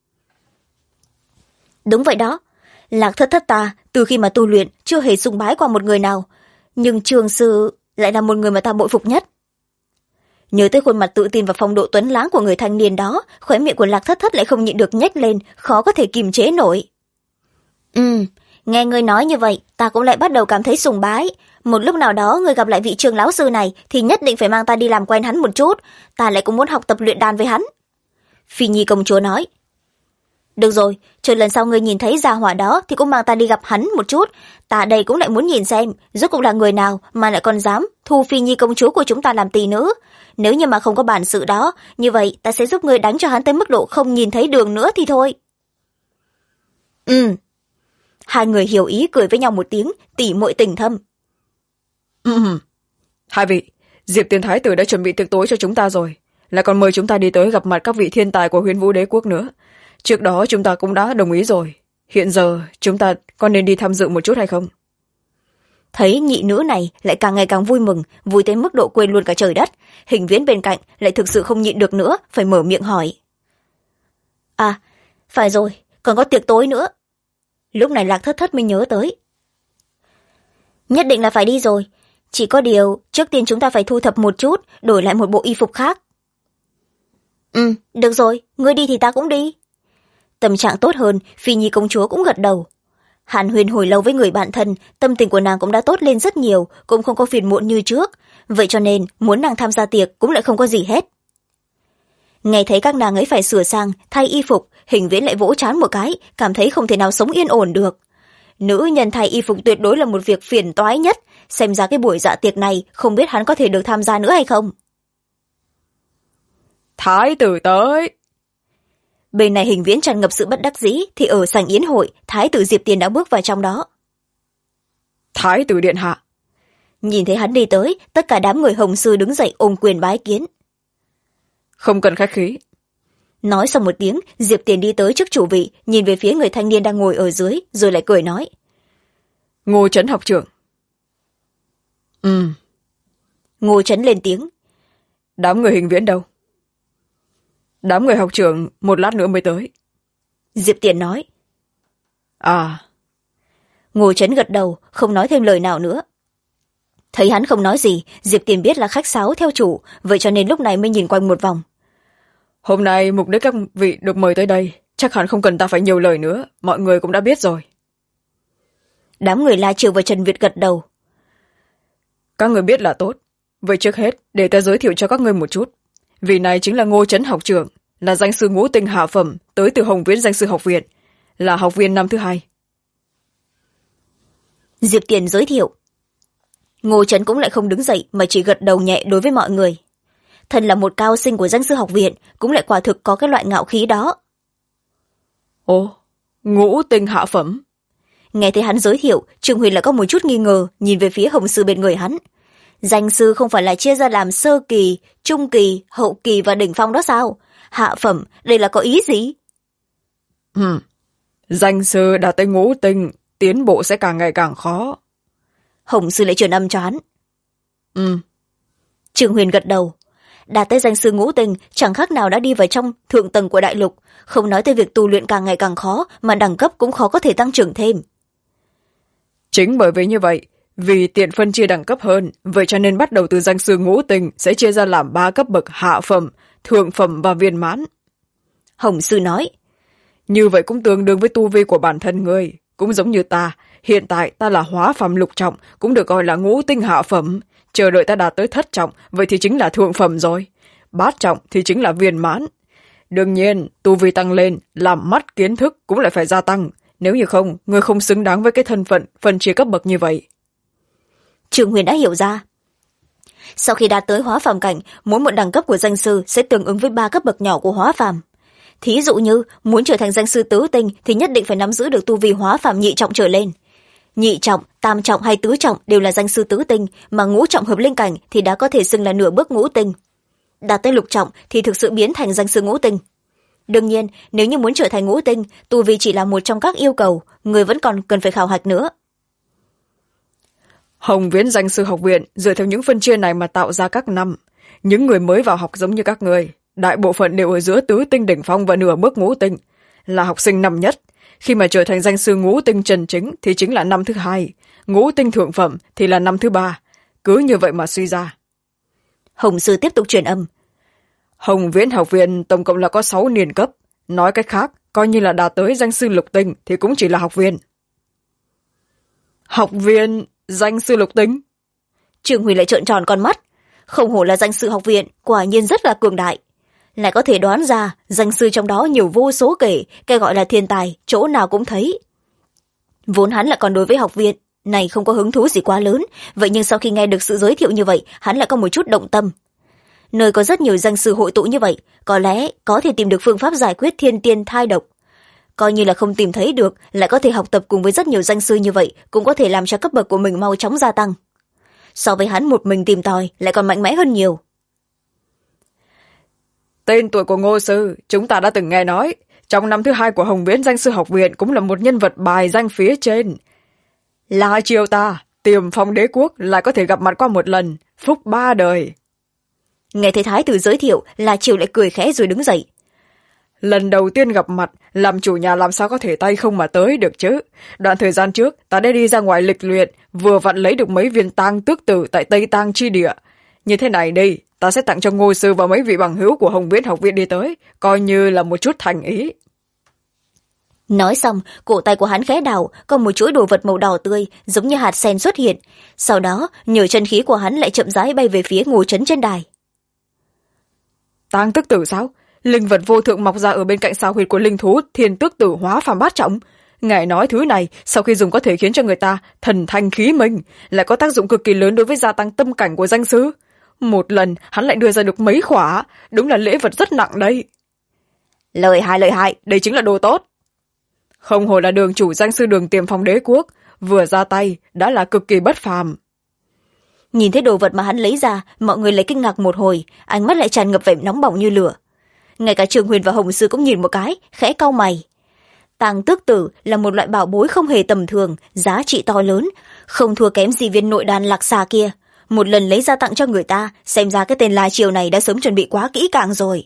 Đúng vậy đó, Lạc Thất Thất ta, từ khi mà tu luyện, chưa hề sùng bái qua một người nào. Nhưng Trường sư lại là một người mà ta bội phục nhất. Nhớ tới khuôn mặt tự tin và phong độ tuấn lãng của người thanh niên đó, khóe miệng của Lạc Thất Thất lại không nhịn được nhếch lên, khó có thể kìm chế nổi. Nghe ngươi nói như vậy, ta cũng lại bắt đầu cảm thấy sùng bái. Một lúc nào đó ngươi gặp lại vị Trường lão sư này thì nhất định phải mang ta đi làm quen hắn một chút, ta lại cũng muốn học tập luyện đan với hắn. Phi Nhi công chúa nói. Được rồi, chờ lần sau ngươi nhìn thấy gia hỏa đó thì cũng mang ta đi gặp hắn một chút, ta đây cũng lại muốn nhìn xem rốt cuộc là người nào mà lại còn dám thu Phi Nhi công chúa của chúng ta làm tỷ nữ. Nếu như mà không có bản sự đó, như vậy ta sẽ giúp ngươi đánh cho hắn tới mức độ không nhìn thấy đường nữa thì thôi. Hai người hiểu ý cười với nhau một tiếng, tỉ muội tình thâm. Hai vị, Diệp Tiền Thái tử đã chuẩn bị tiệc tối cho chúng ta rồi, lại còn mời chúng ta đi tới gặp mặt các vị thiên tài của Huyền Vũ Đế quốc nữa. Trước đó chúng ta cũng đã đồng ý rồi, hiện giờ chúng ta có nên đi tham dự một chút hay không? Thấy nhị nữ này lại càng ngày càng vui mừng, vui tới mức độ quên luôn cả trời đất. Hình Viễn bên cạnh lại thực sự không nhịn được nữa, phải mở miệng hỏi. À, phải rồi, còn có tiệc tối nữa. Lúc này Lạc Thất Thất mới nhớ tới. Nhất định là phải đi rồi, chỉ có điều trước tiên chúng ta phải thu thập một chút, đổi lại một bộ y phục khác. Được rồi, ngươi đi thì ta cũng đi. Tâm trạng tốt hơn, Phi Nhi công chúa cũng gật đầu. Hàn Huyền hồi lâu với người bạn thân, tâm tình của nàng cũng đã tốt lên rất nhiều, cũng không có phiền muộn như trước, vậy cho nên muốn nàng tham gia tiệc cũng lại không có gì hết. Nghe thấy các nàng ấy phải sửa sang thay y phục, Hình Viễn lại vỗ trán một cái, cảm thấy không thể nào sống yên ổn được. Nữ nhân thay y phục tuyệt đối là một việc phiền toái nhất, xem ra cái buổi dạ tiệc này không biết hắn có thể được tham gia nữa hay không. Thái tử tới. Bên này Hình Viễn tràn ngập sự bất đắc dĩ, thì ở sảnh yến hội, Thái tử Diệp Tiền đã bước vào trong đó. Thái tử điện hạ. Nhìn thấy hắn đi tới, tất cả đám người Hồng Sư đứng dậy ôm quyền bái kiến. Không cần khách khí. Nói xong một tiếng, Diệp Tiền đi tới trước chủ vị, nhìn về phía người thanh niên đang ngồi ở dưới, rồi lại cười nói. Ngô Trấn học trưởng. Ngô Trấn lên tiếng. Đám người Hình Viễn đâu? Đám người học trưởng một lát nữa mới tới. Diệp Tiền nói. À. Ngô Trấn gật đầu, không nói thêm lời nào nữa. Thấy hắn không nói gì, Diệp Tiền biết là khách sáo theo chủ, vậy cho nên lúc này mới nhìn quanh một vòng. Hôm nay mục đích các vị được mời tới đây, chắc hẳn không cần ta phải nhiều lời nữa, mọi người cũng đã biết rồi. Đám người La Triều và Trần Việt gật đầu. Các người biết là tốt. Vậy trước hết, để ta giới thiệu cho các ngươi một chút. Vị này chính là Ngô Trấn học trưởng, là danh sư ngũ tinh hạ phẩm, tới từ Hồng Viễn danh sư học viện, là học viên năm thứ 2. Diệp Tiền giới thiệu. Ngô Trấn cũng lại không đứng dậy mà chỉ gật đầu nhẹ đối với mọi người. Thân là một cao sinh của danh sư học viện, cũng lại quả thực có cái loại ngạo khí đó. Ồ, ngũ tinh hạ phẩm. Nghe thấy hắn giới thiệu, Trương Huyền lại có một chút nghi ngờ, nhìn về phía Hồng Sư bên người hắn. Danh sư không phải là chia ra làm sơ kỳ, trung kỳ, hậu kỳ và đỉnh phong đó sao? Hạ phẩm, đây là có ý gì? Danh sư đạt tới ngũ tinh, tiến bộ sẽ càng ngày càng khó. Hồng Sư lại truyền âm cho hắn. Trương Huyền gật đầu. Đạt tới danh sư ngũ tinh chẳng khác nào đã đi vào trong thượng tầng của đại lục, không nói tới việc tu luyện càng ngày càng khó, mà đẳng cấp cũng khó có thể tăng trưởng thêm. Chính bởi vì như vậy, vì tiện phân chia đẳng cấp hơn, vậy cho nên bắt đầu từ danh sư ngũ tinh sẽ chia ra làm 3 cấp bậc hạ phẩm, thượng phẩm và viên mãn. Hồng Sư nói. Như vậy cũng tương đương với tu vi của bản thân ngươi, cũng giống như ta. Hiện tại ta là hóa phàm lục trọng, cũng được gọi là ngũ tinh hạ phẩm. Chờ đợi ta đạt tới thất trọng, vậy thì chính là thượng phẩm rồi. Bát trọng thì chính là viên mãn. Đương nhiên, tu vi tăng lên, làm mắt kiến thức cũng lại phải gia tăng. Nếu như không, ngươi không xứng đáng với cái thân phận phân chia cấp bậc như vậy. Trương Huyền đã hiểu ra. Sau khi đạt tới hóa phàm cảnh, mỗi một đẳng cấp của danh sư sẽ tương ứng với 3 cấp bậc nhỏ của hóa phàm. Thí dụ như muốn trở thành danh sư tứ tinh thì nhất định phải nắm giữ được tu vi hóa phàm nhị trọng trở lên. Nhị trọng, tam trọng hay tứ trọng đều là danh sư tứ tinh, mà ngũ trọng hợp linh cảnh thì đã có thể xưng là nửa bước ngũ tinh. Đạt tới lục trọng thì thực sự biến thành danh sư ngũ tinh. Đương nhiên, nếu như muốn trở thành ngũ tinh, tu vi chỉ là một trong các yêu cầu, người vẫn còn cần phải khảo hạch nữa. Hồng Viễn danh sư học viện dựa theo những phân chia này mà tạo ra các năm. Những người mới vào học giống như các người, đại bộ phận đều ở giữa tứ tinh đỉnh phong và nửa bước ngũ tinh, là học sinh năm nhất. Khi mà trở thành danh sư ngũ tinh chân chính thì chính là năm thứ 2, ngũ tinh thượng phẩm thì là năm thứ 3. Cứ như vậy mà suy ra. Hồng Sư tiếp tục truyền âm. Hồng Viễn học viện tổng cộng là có 6 niên cấp. Nói cách khác, coi như là đạt tới danh sư lục tinh thì cũng chỉ là học viên. Học viên danh sư lục tinh? Trương Huy lại trợn tròn con mắt. Không hổ là danh sư học viện, quả nhiên rất là cường đại. Lại có thể đoán ra danh sư trong đó nhiều vô số kể, cái gọi là thiên tài chỗ nào cũng thấy. Vốn hắn lại còn đối với học viện này không có hứng thú gì quá lớn, vậy nhưng sau khi nghe được sự giới thiệu như vậy, hắn lại có một chút động tâm. Nơi có rất nhiều danh sư hội tụ như vậy, có lẽ có thể tìm được phương pháp giải quyết thiên tiên thai độc. coi như là không tìm thấy được, lại có thể học tập cùng với rất nhiều danh sư như vậy, cũng có thể làm cho cấp bậc của mình mau chóng gia tăng. So với hắn một mình tìm tòi lại còn mạnh mẽ hơn nhiều. Tên tuổi của Ngô sư chúng ta đã từng nghe nói, trong năm thứ 2 của Hồng Viễn Danh sư học viện cũng là một nhân vật bài danh phía trên. Là triều ta Tiềm Phong đế quốc lại có thể gặp mặt qua một lần, phúc 3 đời. Nghe thấy thái tử giới thiệu, là triều lại cười khẽ rồi đứng dậy. Lần đầu tiên gặp mặt, làm chủ nhà làm sao có thể tay không mà tới được chứ. Đoạn thời gian trước ta đã đi ra ngoài lịch luyện, vừa vặn lấy được mấy viên tang tước tử tại Tây Tang chi địa. Như thế này đi, ta sẽ tặng cho Ngô sư và mấy vị bằng hữu của Hồng Viễn học viện đi tới, coi như là một chút thành ý. Nói xong, cổ tay của hắn khẽ đảo, có một chuỗi đồ vật màu đỏ tươi giống như hạt sen xuất hiện. Sau đó nhờ chân khí của hắn lại chậm rãi bay về phía Ngô Trấn trên đài. Tang tước tử sao? Linh vật vô thượng mọc ra ở bên cạnh sao huyệt của linh thú Thiên Tước Tử hóa phàm bát trọng. Ngài nói thứ này sau khi dùng có thể khiến cho người ta thần thanh khí minh, lại có tác dụng cực kỳ lớn đối với gia tăng tâm cảnh của danh sư. Một lần hắn lại đưa ra được mấy khỏa, đúng là lễ vật rất nặng đây. Lợi hại, đây chính là đồ tốt. Không hổ là đường chủ danh sư Đường Tiềm Phong đế quốc, vừa ra tay đã là cực kỳ bất phàm. Nhìn thấy đồ vật mà hắn lấy ra, mọi người lại kinh ngạc một hồi, ánh mắt lại tràn ngập vẻ nóng bỏng như lửa. Ngay cả Trường Huyền và Hồng Sư cũng nhìn một cái, khẽ cau mày. Tang tước tử là một loại bảo bối không hề tầm thường, giá trị to lớn, không thua kém gì viên nội đan lạc xà kia. Một lần lấy ra tặng cho người ta, xem ra cái tên La Triều này đã sớm chuẩn bị quá kỹ càng rồi.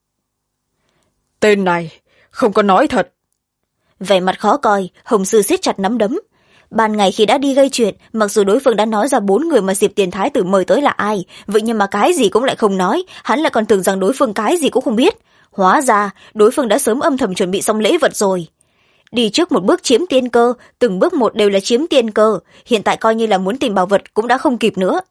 Tên này không có nói thật. Vẻ mặt khó coi, Hồng Sư siết chặt nắm đấm. Ban ngày khi đã đi gây chuyện, mặc dù đối phương đã nói ra 4 người mà Diệp Tiền Thái tử mời tới là ai, vậy nhưng mà cái gì cũng lại không nói, hắn lại còn tưởng rằng đối phương cái gì cũng không biết. Hóa ra, đối phương đã sớm âm thầm chuẩn bị xong lễ vật rồi. Đi trước một bước chiếm tiên cơ, từng bước một đều là chiếm tiên cơ, hiện tại coi như là muốn tìm bảo vật cũng đã không kịp nữa.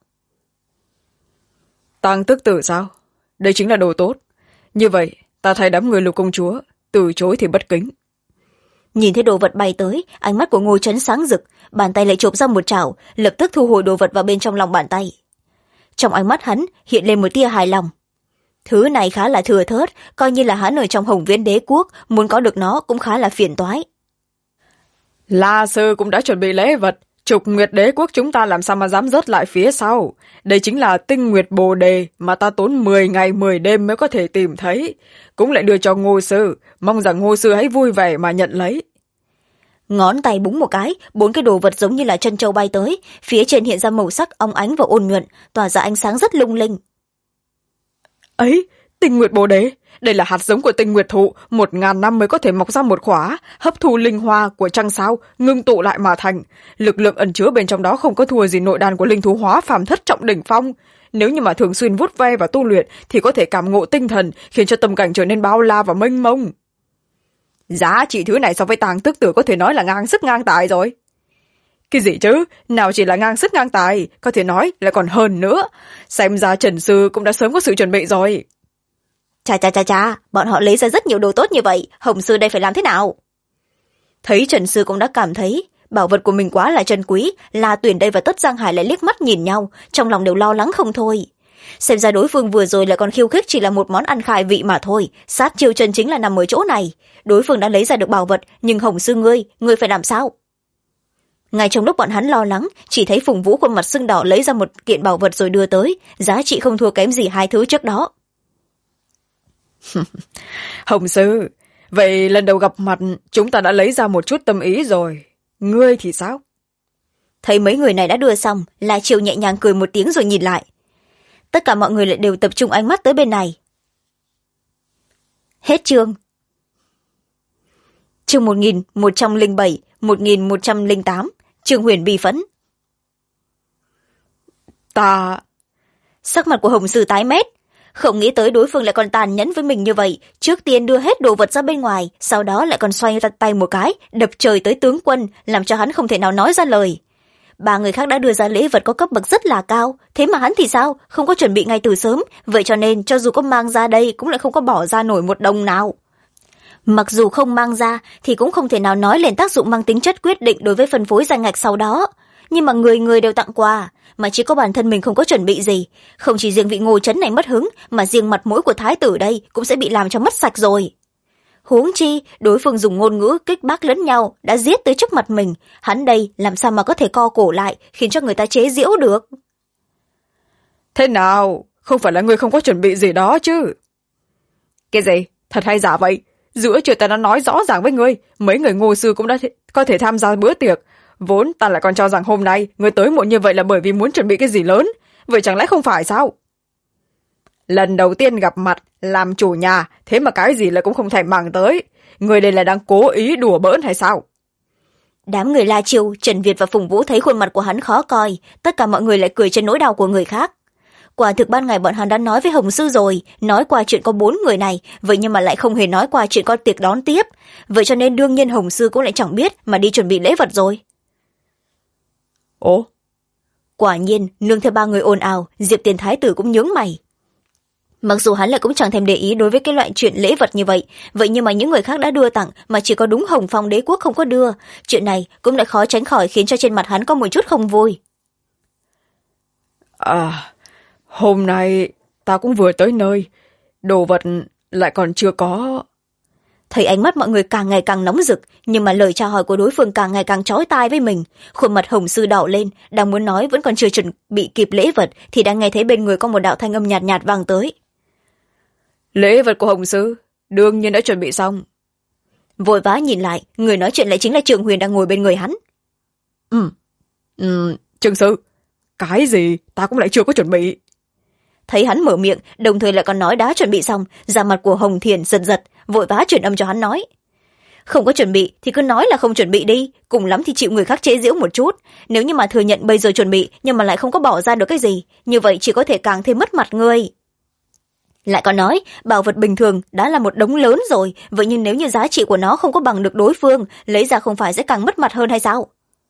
Tang tước tử sao? Đây chính là đồ tốt. Như vậy, ta thay đám người Lục công chúa, từ chối thì bất kính. Nhìn thấy đồ vật bay tới, ánh mắt của Ngô Trấn sáng rực, bàn tay lại chộp ra một chảo, lập tức thu hồi đồ vật vào bên trong lòng bàn tay. Trong ánh mắt hắn hiện lên một tia hài lòng. Thứ này khá là thừa thớt, coi như là hắn ở trong Hồng Viễn đế quốc, muốn có được nó cũng khá là phiền toái. La sư cũng đã chuẩn bị lễ vật, Trục Nguyệt đế quốc chúng ta làm sao mà dám rớt lại phía sau. Đây chính là tinh nguyệt bồ đề mà ta tốn 10 ngày 10 đêm mới có thể tìm thấy, cũng lại đưa cho Ngô sư, mong rằng Ngô sư hãy vui vẻ mà nhận lấy. Ngón tay búng một cái, 4 cái đồ vật giống như là chân châu bay tới, phía trên hiện ra màu sắc óng ánh và ôn nhuận, tỏa ra ánh sáng rất lung linh. Ấy, tinh nguyệt bồ đề, đây là hạt giống của tinh nguyệt thụ, 1000 năm mới có thể mọc ra một khỏa, hấp thu linh hoa của trăng sao, ngưng tụ lại mà thành. Lực lượng ẩn chứa bên trong đó không có thua gì nội đan của linh thú hóa phàm thất trọng đỉnh phong. Nếu như mà thường xuyên vuốt ve và tu luyện thì có thể cảm ngộ tinh thần, khiến cho tâm cảnh trở nên bao la và mênh mông. Giá trị thứ này so với Tang tước tử có thể nói là ngang sức ngang tài rồi. Cái gì chứ, nào chỉ là ngang sức ngang tài, có thể nói là còn hơn nữa. Xem ra Trần sư cũng đã sớm có sự chuẩn bị rồi. Chà, bọn họ lấy ra rất nhiều đồ tốt như vậy, Hồng sư đây phải làm thế nào? Thấy Trần sư cũng đã cảm thấy bảo vật của mình quá là trân quý, La Tuyển đây và Tất Giang Hải lại liếc mắt nhìn nhau, trong lòng đều lo lắng không thôi. Xem ra đối phương vừa rồi lại còn khiêu khích chỉ là một món ăn khai vị mà thôi, sát chiêu chân chính là nằm ở chỗ này. Đối phương đã lấy ra được bảo vật, nhưng Hồng sư ngươi phải làm sao? Ngay trong lúc bọn hắn lo lắng, chỉ thấy Phùng Vũ khuôn mặt sưng đỏ lấy ra một kiện bảo vật rồi đưa tới, giá trị không thua kém gì hai thứ trước đó. Hồng sư, vậy lần đầu gặp mặt chúng ta đã lấy ra một chút tâm ý rồi, ngươi thì sao? Thấy mấy người này đã đưa xong, La Triều nhẹ nhàng cười một tiếng rồi nhìn lại. Tất cả mọi người lại đều tập trung ánh mắt tới bên này. Hết chương. Chương 1107, 1108, Trường Huyền bi phẫn. Sắc mặt của Hồng sư tái mét, không nghĩ tới đối phương lại còn tàn nhẫn với mình như vậy, trước tiên đưa hết đồ vật ra bên ngoài, sau đó lại còn xoay tay một cái, đập trời tới tướng quân, làm cho hắn không thể nào nói ra lời. 3 người khác đã đưa ra lễ vật có cấp bậc rất là cao, thế mà hắn thì sao, không có chuẩn bị ngay từ sớm, vậy cho nên cho dù có mang ra đây cũng lại không có bỏ ra nổi một đồng nào. Mặc dù không mang ra thì cũng không thể nào nói lên tác dụng mang tính chất quyết định đối với phân phối danh ngạch sau đó, nhưng mà người người đều tặng quà, mà chỉ có bản thân mình không có chuẩn bị gì, không chỉ riêng vị Ngô Trấn này mất hứng, mà riêng mặt mũi của thái tử đây cũng sẽ bị làm cho mất sạch rồi. Huống chi đối phương dùng ngôn ngữ kích bác lẫn nhau đã giết tới trước mặt mình, hắn đây làm sao mà có thể co cổ lại khiến cho người ta chế giễu được. Thế nào, không phải là ngươi không có chuẩn bị gì đó chứ? Cái gì, thật hay giả vậy? Giữa chuyện ta đã nói rõ ràng với ngươi, mấy người Ngô sư cũng đã có thể tham gia bữa tiệc. Vốn ta lại còn cho rằng hôm nay ngươi tới muộn như vậy là bởi vì muốn chuẩn bị cái gì lớn, vậy chẳng lẽ không phải sao? Lần đầu tiên gặp mặt, làm chủ nhà, thế mà cái gì là cũng không thèm màng tới. Người đây là đang cố ý đùa bỡn hay sao? Đám người La Chiêu, Trần Việt và Phùng Vũ thấy khuôn mặt của hắn khó coi, tất cả mọi người lại cười trên nỗi đau của người khác. Quả thực ban ngày bọn hắn đã nói với Hồng Sư rồi, nói qua chuyện có 4 người này, vậy nhưng mà lại không hề nói qua chuyện có tiệc đón tiếp. Vậy cho nên đương nhiên Hồng Sư cũng lại chẳng biết mà đi chuẩn bị lễ vật rồi. Ồ? Quả nhiên, nương theo 3 người ồn ào, Diệp Tiền Thái Tử cũng nhướng mày. Mặc dù hắn lại cũng chẳng thèm để ý đối với cái loại chuyện lễ vật như vậy, vậy nhưng mà những người khác đã đưa tặng mà chỉ có đúng Hồng Phong Đế Quốc không có đưa. Chuyện này cũng lại khó tránh khỏi khiến cho trên mặt hắn có một chút không vui. Hôm nay ta cũng vừa tới nơi, đồ vật lại còn chưa có. Thấy ánh mắt mọi người càng ngày càng nóng rực, nhưng mà lời chào hỏi của đối phương càng ngày càng chói tai với mình. Khuôn mặt Hồng Sư đỏ lên, đang muốn nói vẫn còn chưa chuẩn bị kịp lễ vật, thì đang nghe thấy bên người có một đạo thanh âm nhạt nhạt vang tới. Lễ vật của Hồng Sư, đương nhiên đã chuẩn bị xong. Vội vã nhìn lại, người nói chuyện lại chính là Trường Huyền đang ngồi bên người hắn. Trương Sư, cái gì ta cũng lại chưa có chuẩn bị. Thấy hắn mở miệng, đồng thời lại còn nói đã chuẩn bị xong, da mặt của Hồng Thiền giật giật, vội vã truyền âm cho hắn nói. Không có chuẩn bị thì cứ nói là không chuẩn bị đi, cùng lắm thì chịu người khác chế giễu một chút. Nếu như mà thừa nhận bây giờ chuẩn bị nhưng mà lại không có bỏ ra được cái gì, như vậy chỉ có thể càng thêm mất mặt ngươi. Lại còn nói, bảo vật bình thường đã là một đống lớn rồi, vậy nhưng nếu như giá trị của nó không có bằng được đối phương, lấy ra không phải sẽ càng mất mặt hơn hay sao?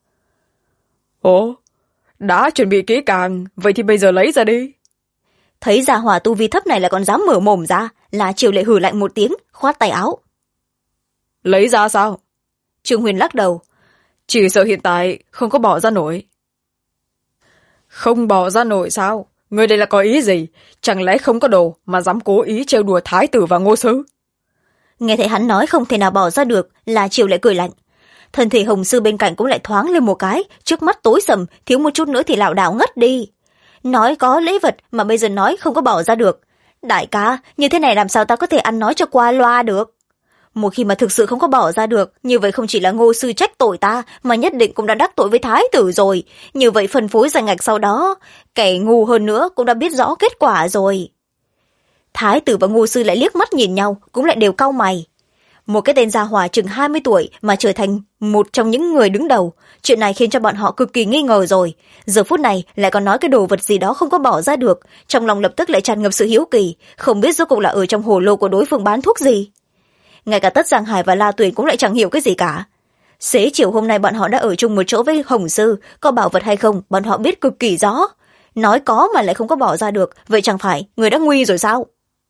Ồ, đã chuẩn bị kỹ càng, vậy thì bây giờ lấy ra đi. Thấy gia hỏa tu vi thấp này lại còn dám mở mồm ra, là Triều Lệ hừ lạnh một tiếng, khoát tay áo. Lấy ra sao? Trương Huyền lắc đầu. Chỉ sợ hiện tại không có bỏ ra nổi. Không bỏ ra nổi sao? Người đây là có ý gì? Chẳng lẽ không có đồ mà dám cố ý trêu đùa Thái tử và Ngô Sư? Nghe thấy hắn nói không thể nào bỏ ra được, là Triều Lệ cười lạnh. Thân thể Hồng Sư bên cạnh cũng lại thoáng lên một cái, trước mắt tối sầm, thiếu một chút nữa thì lảo đảo ngất đi. Nói có lễ vật mà bây giờ nói không có bỏ ra được. Đại ca, như thế này làm sao ta có thể ăn nói cho qua loa được? Một khi mà thực sự không có bỏ ra được, như vậy không chỉ là Ngô Sư trách tội ta, mà nhất định cũng đã đắc tội với Thái tử rồi. Như vậy phân phối giành ngạch sau đó, kẻ ngu hơn nữa cũng đã biết rõ kết quả rồi. Thái tử và Ngô Sư lại liếc mắt nhìn nhau, cũng lại đều cau mày. Một cái tên gia hỏa chừng 20 tuổi mà trở thành một trong những người đứng đầu. Chuyện này khiến cho bọn họ cực kỳ nghi ngờ rồi. Giờ phút này lại còn nói cái đồ vật gì đó không có bỏ ra được. Trong lòng lập tức lại tràn ngập sự hiếu kỳ, không biết rốt cuộc là ở trong hồ lô của đối phương bán thuốc gì. Ngay cả Tất Giang Hải và La Tuyền cũng lại chẳng hiểu cái gì cả. Xế chiều hôm nay bọn họ đã ở chung một chỗ với Hồng Sư, có bảo vật hay không bọn họ biết cực kỳ rõ. Nói có mà lại không có bỏ ra được, vậy chẳng phải người đã nguy rồi sao?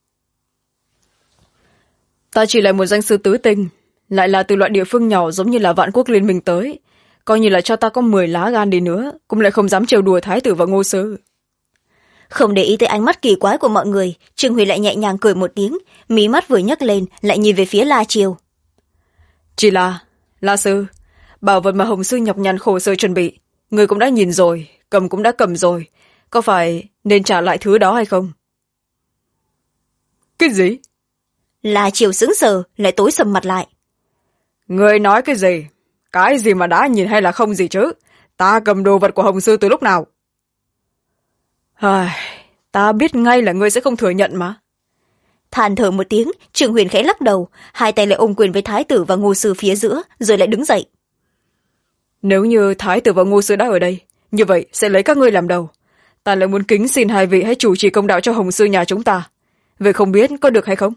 Ta chỉ là một danh sư tứ tinh, lại là từ loại địa phương nhỏ giống như là Vạn Quốc Liên Minh tới. Coi như là cho ta có 10 lá gan đi nữa, cũng lại không dám trêu đùa Thái tử và Ngô Sư. Không để ý tới ánh mắt kỳ quái của mọi người, Trương Huy lại nhẹ nhàng cười một tiếng, mí mắt vừa nhấc lên lại nhìn về phía La Triều. Chỉ là, La Sư, bảo vật mà Hồng Sư nhọc nhằn khổ sở chuẩn bị, người cũng đã nhìn rồi, cầm cũng đã cầm rồi, có phải nên trả lại thứ đó hay không? Cái gì? La Triều sững sờ, lại tối sầm mặt lại. Người nói cái gì? Cái gì mà đã nhìn hay là không gì chứ? Ta cầm đồ vật của Hồng Sư từ lúc nào? Ta biết ngay là ngươi sẽ không thừa nhận mà. Than thở một tiếng, Trương Huyền khẽ lắc đầu, hai tay lại ôm quyền với Thái tử và Ngô Sư phía giữa, rồi lại đứng dậy. Nếu như Thái tử và Ngô Sư đã ở đây, như vậy sẽ lấy các ngươi làm đầu. Ta lại muốn kính xin hai vị hãy chủ trì công đạo cho Hồng Sư nhà chúng ta. Vậy không biết có được hay không?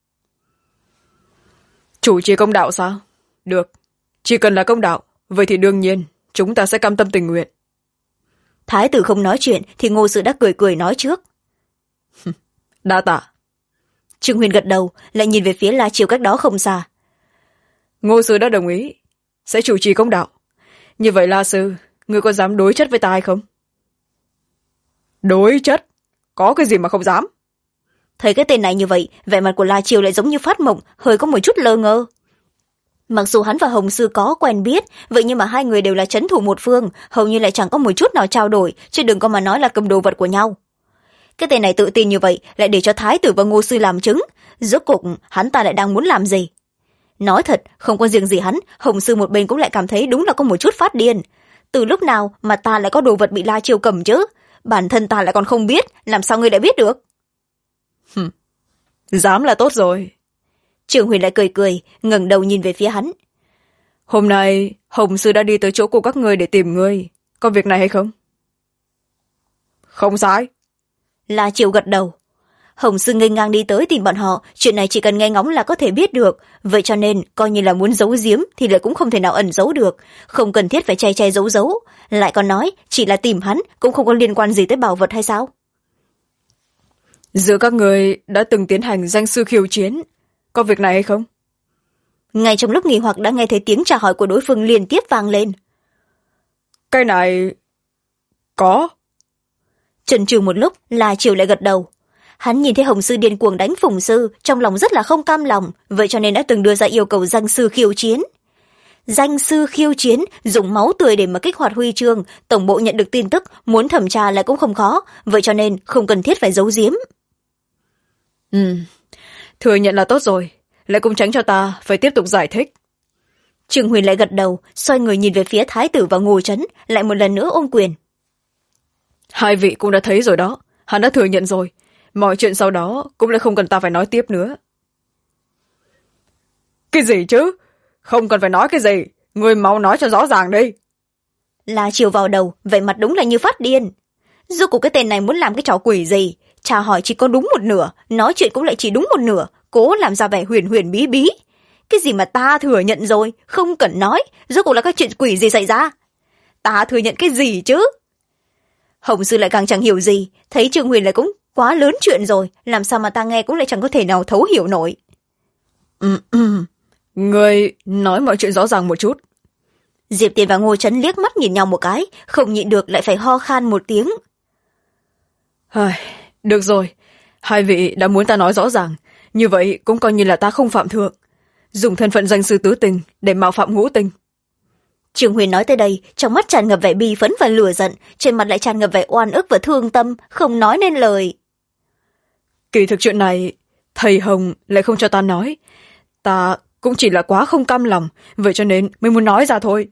Chủ trì công đạo sao? Được. Chỉ cần là công đạo, vậy thì đương nhiên chúng ta sẽ cam tâm tình nguyện. Thái tử không nói chuyện thì Ngô Sư đã cười cười nói trước. Đa tạ. Trương Huyền gật đầu, lại nhìn về phía La Triều cách đó không xa. Ngô Sư đã đồng ý, sẽ chủ trì công đạo. Như vậy La Sư, ngươi có dám đối chất với ta hay không? Đối chất? Có cái gì mà không dám? Thấy cái tên này như vậy, vẻ mặt của La Chiêu lại giống như phát mộng, hơi có một chút lơ ngơ. Mặc dù hắn và Hồng Sư có quen biết, vậy nhưng mà hai người đều là trấn thủ một phương, hầu như lại chẳng có một chút nào trao đổi, chứ đừng có mà nói là cầm đồ vật của nhau. Cái tên này tự tin như vậy, lại để cho Thái tử và Ngô Sư làm chứng, rốt cuộc hắn ta lại đang muốn làm gì? Nói thật, không có riêng gì hắn, Hồng Sư một bên cũng lại cảm thấy đúng là có một chút phát điên. Từ lúc nào mà ta lại có đồ vật bị La Chiêu cầm chứ? Bản thân ta lại còn không biết, làm sao ngươi đã biết được? Dám là tốt rồi. Trường Huyền lại cười cười, ngẩng đầu nhìn về phía hắn. Hôm nay Hồng Sư đã đi tới chỗ của các ngươi để tìm ngươi, có việc này hay không? Không sai. La Chiêu gật đầu. Hồng Sư nghênh ngang đi tới tìm bọn họ, chuyện này chỉ cần nghe ngóng là có thể biết được, vậy cho nên coi như là muốn giấu giếm thì lại cũng không thể nào ẩn giấu được, không cần thiết phải che che giấu giấu, lại còn nói chỉ là tìm hắn cũng không có liên quan gì tới bảo vật hay sao? Giữa các người đã từng tiến hành danh sư khiêu chiến, có việc này hay không? Ngay trong lúc nghi hoặc đã nghe thấy tiếng chào hỏi của đối phương liên tiếp vang lên. Cái này... có. Chần chừ một lúc, La Chiêu lại gật đầu. Hắn nhìn thấy Hồng Sư điên cuồng đánh Phùng Sư, trong lòng rất là không cam lòng, vậy cho nên đã từng đưa ra yêu cầu danh sư khiêu chiến. Danh sư khiêu chiến, dùng máu tươi để mà kích hoạt huy chương, tổng bộ nhận được tin tức, muốn thẩm tra lại cũng không khó, vậy cho nên không cần thiết phải giấu giếm. Thừa nhận là tốt rồi, lại cũng tránh cho ta phải tiếp tục giải thích. Trương Huyền lại gật đầu, xoay người nhìn về phía Thái tử và Ngô Trấn, lại một lần nữa ôm quyền. Hai vị cũng đã thấy rồi đó, hắn đã thừa nhận rồi, mọi chuyện sau đó cũng lại không cần ta phải nói tiếp nữa. Cái gì chứ? Không cần phải nói cái gì, người mau nói cho rõ ràng đi. La Chiêu vào đầu, vẻ mặt đúng là như phát điên. Rốt cuộc cái tên này muốn làm cái trò quỷ gì? Chả hỏi chỉ có đúng một nửa, nói chuyện cũng lại chỉ đúng một nửa, cố làm ra vẻ huyền huyền bí bí. Cái gì mà ta thừa nhận rồi, không cần nói, rốt cuộc là cái chuyện quỷ gì xảy ra? Ta thừa nhận cái gì chứ? Hồng Sư lại càng chẳng hiểu gì, thấy Trương Huyền lại cũng quá lớn chuyện rồi, làm sao mà ta nghe cũng lại chẳng có thể nào thấu hiểu nổi. Người nói mọi chuyện rõ ràng một chút. Diệp Tiền và Ngô Trấn liếc mắt nhìn nhau một cái, không nhịn được lại phải ho khan một tiếng. Được rồi, hai vị đã muốn ta nói rõ ràng, như vậy cũng coi như là ta không phạm thượng, dùng thân phận danh sư tứ tình để mạo phạm ngũ tình. Trương Huyền nói tới đây, trong mắt tràn ngập vẻ bi phẫn và lửa giận, trên mặt lại tràn ngập vẻ oan ức và thương tâm, không nói nên lời. Kỳ thực chuyện này, thầy Hồng lại không cho ta nói, ta cũng chỉ là quá không cam lòng, vậy cho nên mới muốn nói ra thôi.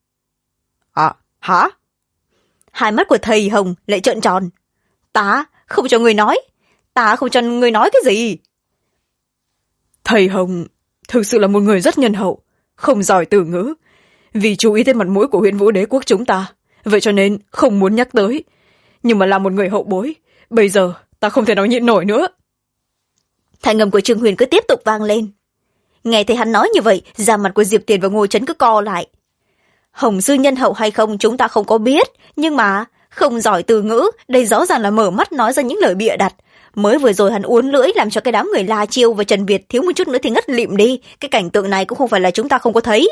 Hả? Hai mắt của thầy Hồng lại trợn tròn. Ta không cho người nói, ta không cho người nói cái gì. Thầy Hồng thực sự là một người rất nhân hậu, không giỏi từ ngữ, vì chú ý tới mặt mũi của huyện Vũ Đế quốc chúng ta, vậy cho nên không muốn nhắc tới, nhưng mà là một người hậu bối, bây giờ ta không thể nào nhịn nổi nữa. Thanh âm của Trương Huyền cứ tiếp tục vang lên. Nghe thấy hắn nói như vậy, da mặt của Diệp Tiền và Ngô Trấn cứ co lại. Hồng Sư nhân hậu hay không chúng ta không có biết, nhưng mà không giỏi từ ngữ, đây rõ ràng là mở mắt nói ra những lời bịa đặt. Mới vừa rồi hắn uốn lưỡi làm cho cái đám người La Chiêu và Trần Việt thiếu một chút nữa thì ngất lịm đi, cái cảnh tượng này cũng không phải là chúng ta không có thấy.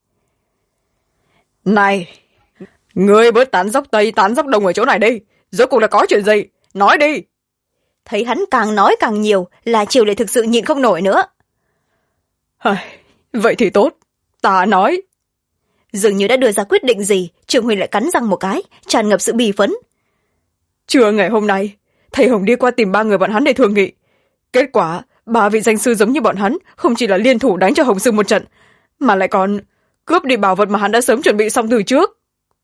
Này, ngươi bớt tán dốc Tây tán dốc Đông ở chỗ này đi, rốt cuộc là có chuyện gì, nói đi. Thấy hắn càng nói càng nhiều, La Chiêu lại thực sự nhịn không nổi nữa. Vậy thì tốt, ta nói. Dường như đã đưa ra quyết định gì, Trương Huyền lại cắn răng một cái, tràn ngập sự bì phấn. Trưa ngày hôm nay, thầy Hồng đi qua tìm ba người bọn hắn để thương nghị. Kết quả, ba vị danh sư giống như bọn hắn không chỉ là liên thủ đánh cho Hồng Sư một trận, mà lại còn cướp đi bảo vật mà hắn đã sớm chuẩn bị xong từ trước.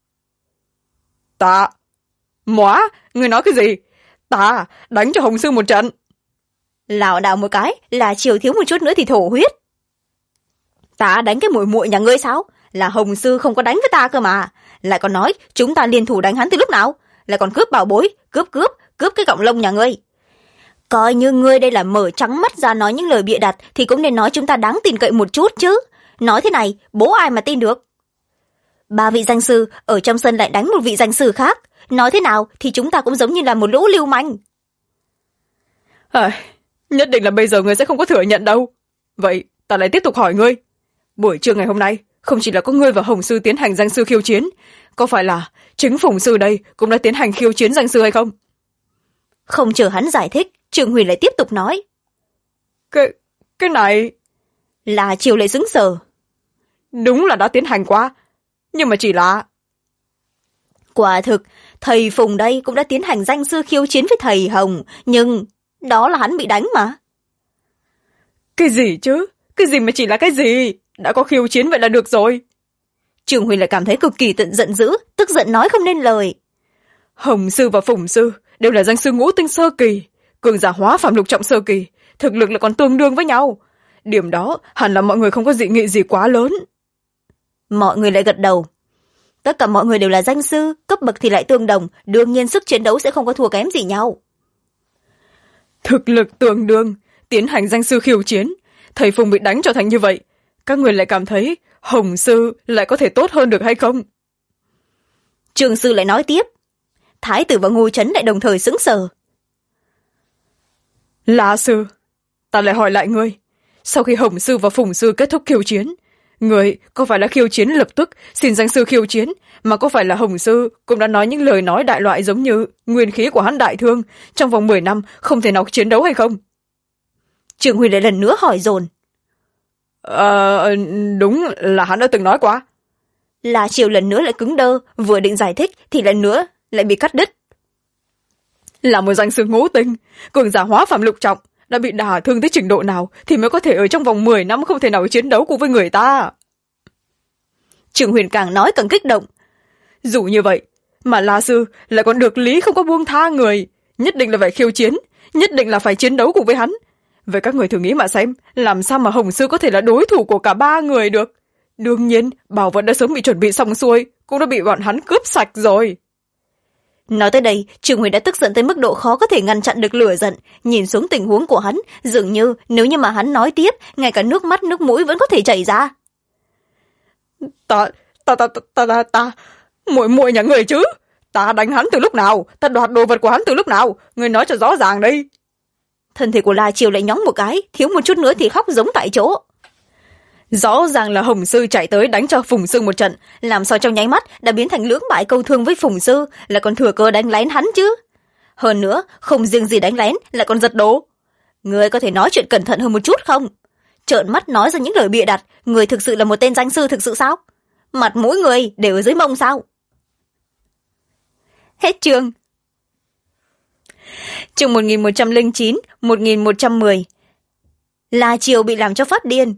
Ta... Móa, ngươi nói cái gì? Ta đánh cho Hồng Sư một trận. Lảo đảo một cái, là chiều thiếu một chút nữa thì thổ huyết. Ta đánh cái muội muội nhà ngươi sao? Là Hồng Sư không có đánh với ta cơ mà. Lại còn nói chúng ta liên thủ đánh hắn từ lúc nào? Lại còn cướp bảo bối, cướp cái cọng lông nhà ngươi. Coi như ngươi đây là mở trắng mắt ra nói những lời bịa đặt thì cũng nên nói chúng ta đáng tin cậy một chút chứ. Nói thế này, bố ai mà tin được? Ba vị danh sư ở trong sân lại đánh một vị danh sư khác. Nói thế nào thì chúng ta cũng giống như là một lũ lưu manh. Nhất định là bây giờ ngươi sẽ không có thừa nhận đâu. Vậy ta lại tiếp tục hỏi ngươi. Buổi trưa ngày hôm nay, không chỉ là có ngươi và Hồng Sư tiến hành danh sư khiêu chiến, có phải là chính Phùng Sư đây cũng đã tiến hành khiêu chiến danh sư hay không? Không chờ hắn giải thích, Trương Huyền lại tiếp tục nói. Cái này... La Chiêu lại sững sờ. Đúng là đã tiến hành qua, nhưng mà chỉ là... Quả thực, thầy Phùng đây cũng đã tiến hành danh sư khiêu chiến với thầy Hồng, nhưng đó là hắn bị đánh mà. Cái gì chứ? Cái gì mà chỉ là cái gì? Đã có khiêu chiến vậy là được rồi. Trương Huyền lại cảm thấy cực kỳ giận dữ, tức giận nói không nên lời. Hồng sư và Phùng sư đều là danh sư ngũ tinh sơ kỳ, cường giả hóa phàm lục trọng sơ kỳ, thực lực là còn tương đương với nhau. Điểm đó hẳn là mọi người không có dị nghị gì quá lớn. Mọi người lại gật đầu. Tất cả mọi người đều là danh sư, cấp bậc thì lại tương đồng, đương nhiên sức chiến đấu sẽ không có thua kém gì nhau. Thực lực tương đương, tiến hành danh sư khiêu chiến, thầy Phùng bị đánh trở thành như vậy, các người lại cảm thấy Hồng sư lại có thể tốt hơn được hay không? Trương sư lại nói tiếp. Thái tử và Ngô Trấn lại đồng thời sững sờ. La sư, ta lại hỏi lại ngươi, sau khi Hồng sư và Phùng sư kết thúc khiêu chiến, người có phải là khiêu chiến lập tức xin danh sư khiêu chiến, mà có phải là Hồng sư cũng đã nói những lời nói đại loại giống như nguyên khí của hắn đại thương, trong vòng 10 năm không thể nào chiến đấu hay không? Trương Huy lại lần nữa hỏi dồn. Đúng là hắn đã từng nói qua. La Chiêu lần nữa lại cứng đơ, vừa định giải thích thì lần nữa lại bị cắt đứt. Là một danh sư ngũ tinh, cường giả hóa phàm lục trọng, đã bị đả thương tới trình độ nào thì mới có thể ở trong vòng 10 năm không thể nào chiến đấu cùng với người ta. Trương Huyền càng nói càng kích động. Dù như vậy mà La sư lại còn được lý không có buông tha người, nhất định là phải khiêu chiến, nhất định là phải chiến đấu cùng với hắn. Vậy các người thử nghĩ mà xem, làm sao mà Hồng sư có thể là đối thủ của cả ba người được? Đương nhiên bảo vật đã sớm bị chuẩn bị xong xuôi, cũng đã bị bọn hắn cướp sạch rồi. Nói tới đây, Trương Huyền đã tức giận tới mức độ khó có thể ngăn chặn được lửa giận. Nhìn xuống tình huống của hắn, dường như nếu như mà hắn nói tiếp, ngay cả nước mắt nước mũi vẫn có thể chảy ra. Ta muội nhà người chứ? Ta đánh hắn từ lúc nào? Ta đoạt đồ vật của hắn từ lúc nào? Người nói cho rõ ràng đi. Thân thể của La Chiêu lại nhóng một cái, thiếu một chút nữa thì khóc giống tại chỗ. Rõ ràng là Hồng sư chạy tới đánh cho Phùng sư một trận, làm sao trong nháy mắt đã biến thành lưỡng bại câu thương với Phùng sư, là còn thừa cơ đánh lén hắn chứ. Hơn nữa, không riêng gì đánh lén, lại còn giật đồ. Người có thể nói chuyện cẩn thận hơn một chút không? Trợn mắt nói ra những lời bịa đặt, người thực sự là một tên danh sư thực sự sao? Mặt mũi người đều ở dưới mông sao? Hết chương. Chương 1109, 1110. La Chiêu bị làm cho phát điên.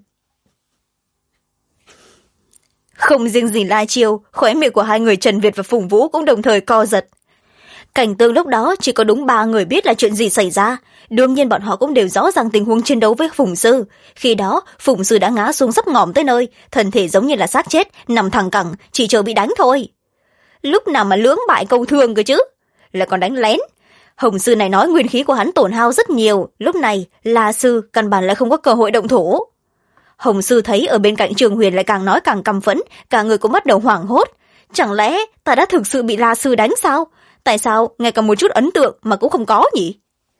Không riêng gì La Chiêu, khóe miệng của hai người Trần Việt và Phùng Vũ cũng đồng thời co giật. Cảnh tượng lúc đó chỉ có đúng 3 người biết là chuyện gì xảy ra. Đương nhiên bọn họ cũng đều rõ ràng tình huống chiến đấu với Phùng sư. Khi đó, Phùng sư đã ngã xuống sắp ngỏm tới nơi, thân thể giống như là xác chết, nằm thẳng cẳng, chỉ chờ bị đánh thôi. Lúc nào mà lưỡng bại câu thương cơ chứ? Là còn đánh lén. Hồng sư này nói nguyên khí của hắn tổn hao rất nhiều, lúc này La sư căn bản lại không có cơ hội động thủ. Hồng sư thấy ở bên cạnh Trương Huyền lại càng nói càng căm phẫn, cả người cũng bắt đầu hoảng hốt. Chẳng lẽ ta đã thực sự bị La sư đánh sao? Tại sao ngay cả một chút ấn tượng mà cũng không có nhỉ?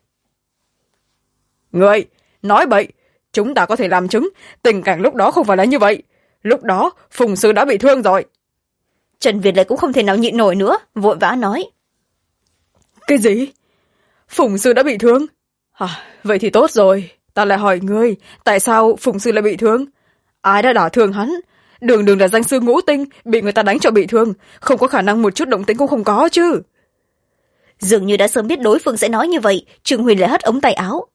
Người, nói bậy, chúng ta có thể làm chứng, tình cảnh lúc đó không phải là như vậy. Lúc đó, Phùng sư đã bị thương rồi. Trần Việt lại cũng không thể nào nhịn nổi nữa, vội vã nói. Cái gì? Phùng sư đã bị thương? Vậy thì tốt rồi, ta lại hỏi ngươi, tại sao Phùng sư lại bị thương? Ai đã đả thương hắn? Đường đường là danh sư ngũ tinh, bị người ta đánh cho bị thương, không có khả năng một chút động tĩnh cũng không có chứ. Dường như đã sớm biết đối phương sẽ nói như vậy, Trương Huyền lại hất ống tay áo.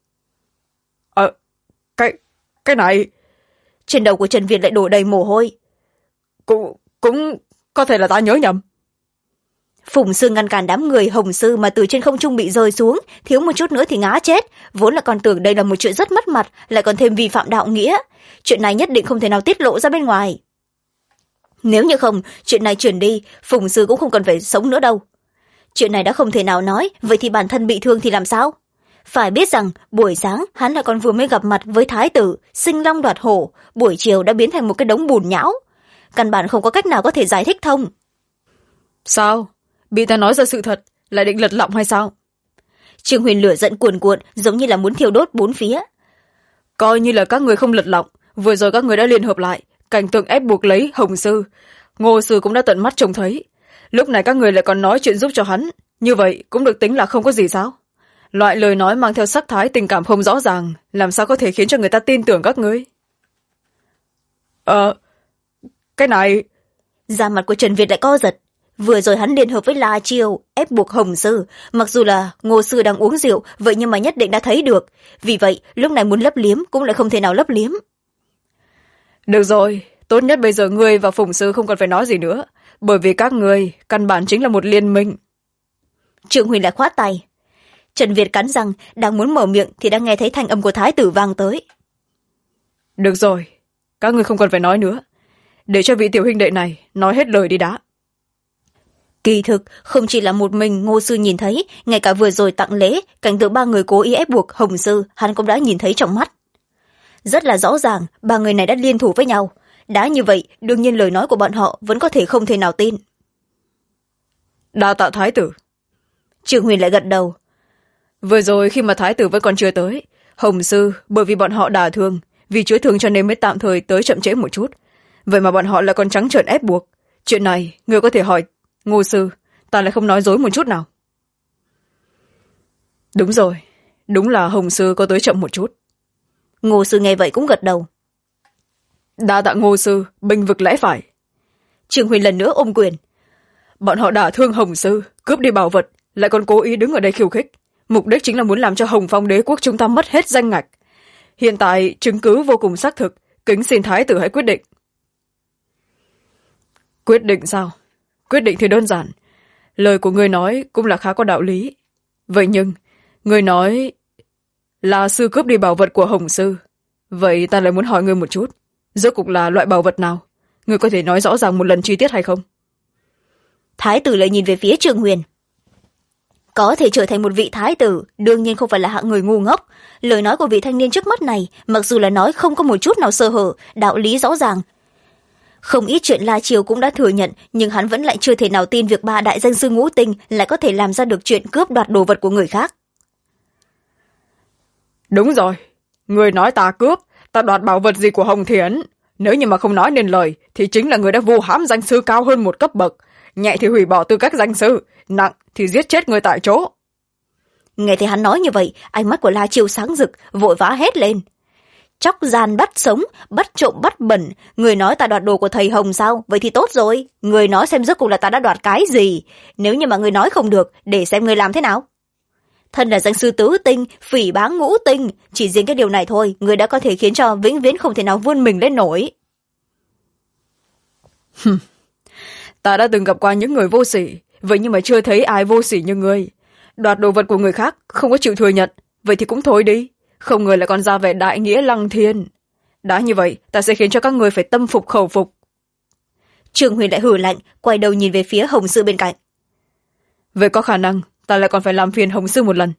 Cái này... Trên đầu của Trần Việt lại đổ đầy mồ hôi. Cũng có thể là ta nhớ nhầm. Phùng sư ngăn cản đám người Hồng sư mà từ trên không trung bị rơi xuống, thiếu một chút nữa thì ngã chết. Vốn là còn tưởng đây là một chuyện rất mất mặt, lại còn thêm vi phạm đạo nghĩa. Chuyện này nhất định không thể nào tiết lộ ra bên ngoài. Nếu như không, chuyện này chuyển đi, Phùng sư cũng không cần phải sống nữa đâu. Chuyện này đã không thể nào nói, vậy thì bản thân bị thương thì làm sao? Phải biết rằng, buổi sáng hắn là còn vừa mới gặp mặt với thái tử, sinh long đoạt hổ, buổi chiều đã biến thành một cái đống bùn nhão. Căn bản không có cách nào có thể giải thích thông. Sao? Bị ta nói ra sự thật, lại định lật lọng hay sao? Trương Huyền lửa giận cuồn cuộn, giống như là muốn thiêu đốt bốn phía. Coi như là các người không lật lọng, vừa rồi các người đã liên hợp lại, cảnh tượng ép buộc lấy Hồng sư. Ngô sư cũng đã tận mắt trông thấy. Lúc này các người lại còn nói chuyện giúp cho hắn, như vậy cũng được tính là không có gì sao? loại lời nói mang theo sắc thái tình cảm không rõ ràng làm sao có thể khiến cho người ta tin tưởng các ngươi. Cái này... Da mặt của Trần Việt lại co giật. Vừa rồi hắn liên hợp với La Chiêu ép buộc Hồng Sư, mặc dù là Ngô Sư đang uống rượu, vậy nhưng mà nhất định đã thấy được. Vì vậy lúc này muốn lấp liếm cũng lại không thể nào lấp liếm. Được rồi, tốt nhất bây giờ ngươi và Phùng Sư không còn phải nói gì nữa, bởi vì các ngươi căn bản chính là một liên minh. Trương Huỳnh lại khoát tay. Trần Việt cắn răng đang muốn mở miệng thì đã nghe thấy thanh âm của thái tử vang tới. Được rồi, các ngươi không còn phải nói nữa, để cho vị tiểu huynh đệ này nói hết lời đi đã. Kỳ thực không chỉ là một mình Ngô Sư nhìn thấy, ngay cả vừa rồi tặng lễ cảnh tượng ba người cố ý ép buộc Hồng Sư hắn cũng đã nhìn thấy trong mắt. Rất là rõ ràng ba người này đã liên thủ với nhau. Đã như vậy đương nhiên lời nói của bọn họ vẫn có thể không thể nào tin. Đa tạ thái tử. Trương Huyền lại gật đầu. Vừa rồi khi mà thái tử vẫn còn chưa tới, Hồng Sư bởi vì bọn họ đả thương, vì chữa thương cho nên mới tạm thời tới chậm trễ một chút. Vậy mà bọn họ lại còn trắng trợn ép buộc. Chuyện này người có thể hỏi Ngô Sư, ta lại không nói dối một chút nào. Đúng rồi, đúng là Hồng Sư có tới chậm một chút. Ngô Sư nghe vậy cũng gật đầu. Đa tạ Ngô Sư bênh vực lẽ phải. Trương Huyền lần nữa ôm quyền. Bọn họ đả thương Hồng Sư, cướp đi bảo vật, lại còn cố ý đứng ở đây khiêu khích, mục đích chính là muốn làm cho Hồng Phong đế quốc chúng ta mất hết danh ngạch. Hiện tại chứng cứ vô cùng xác thực, kính xin thái tử hãy quyết định. Quyết định sao? Quyết định thì đơn giản, lời của ngươi nói cũng là khá có đạo lý. Vậy nhưng ngươi nói là sư cướp đi bảo vật của Hồng Sư, vậy ta lại muốn hỏi ngươi một chút, rốt cuộc là loại bảo vật nào? Ngươi có thể nói rõ ràng một lần chi tiết hay không? Thái tử lại nhìn về phía Trương Huyền. Có thể trở thành một vị thái tử đương nhiên không phải là hạng người ngu ngốc. Lời nói của vị thanh niên trước mắt này mặc dù là nói không có một chút nào sơ hở, đạo lý rõ ràng. Không ít chuyện La Triều cũng đã thừa nhận, nhưng hắn vẫn lại chưa thể nào tin việc ba đại danh sư ngũ tinh lại có thể làm ra được chuyện cướp đoạt đồ vật của người khác. Đúng rồi, người nói ta cướp, ta đoạt bảo vật gì của Hồng Thiến? Nếu như mà không nói nên lời thì chính là người đã vu hãm danh sư cao hơn một cấp bậc, nhẹ thì hủy bỏ tư cách danh sư, nặng thì giết chết người tại chỗ. Nghe thấy hắn nói như vậy, ánh mắt của La Triều sáng rực, vội vã hét lên. Chóc gian bắt sống, bắt trộm bắt bẩn, người nói ta đoạt đồ của thầy Hồng sao? Vậy thì tốt rồi, người nói xem rốt cuộc là ta đã đoạt cái gì? Nếu như mà người nói không được, để xem người làm thế nào. Thân là danh sư tứ tinh, phỉ báng ngũ tinh, chỉ riêng cái điều này thôi, người đã có thể khiến cho vĩnh viễn không thể nào vươn mình lên nổi. Ta đã từng gặp qua những người vô sỉ, vậy nhưng mà chưa thấy ai vô sỉ như ngươi. Đoạt đồ vật của người khác, không có chịu thừa nhận, vậy thì cũng thôi đi. Không ngờ lại còn ra vẻ đại nghĩa lăng thiên. Đã như vậy, ta sẽ khiến cho các người phải tâm phục khẩu phục. Trương Huyền lại hử lạnh, quay đầu nhìn về phía Hồng Sư bên cạnh. Vậy có khả năng, ta lại còn phải làm phiền Hồng Sư một lần.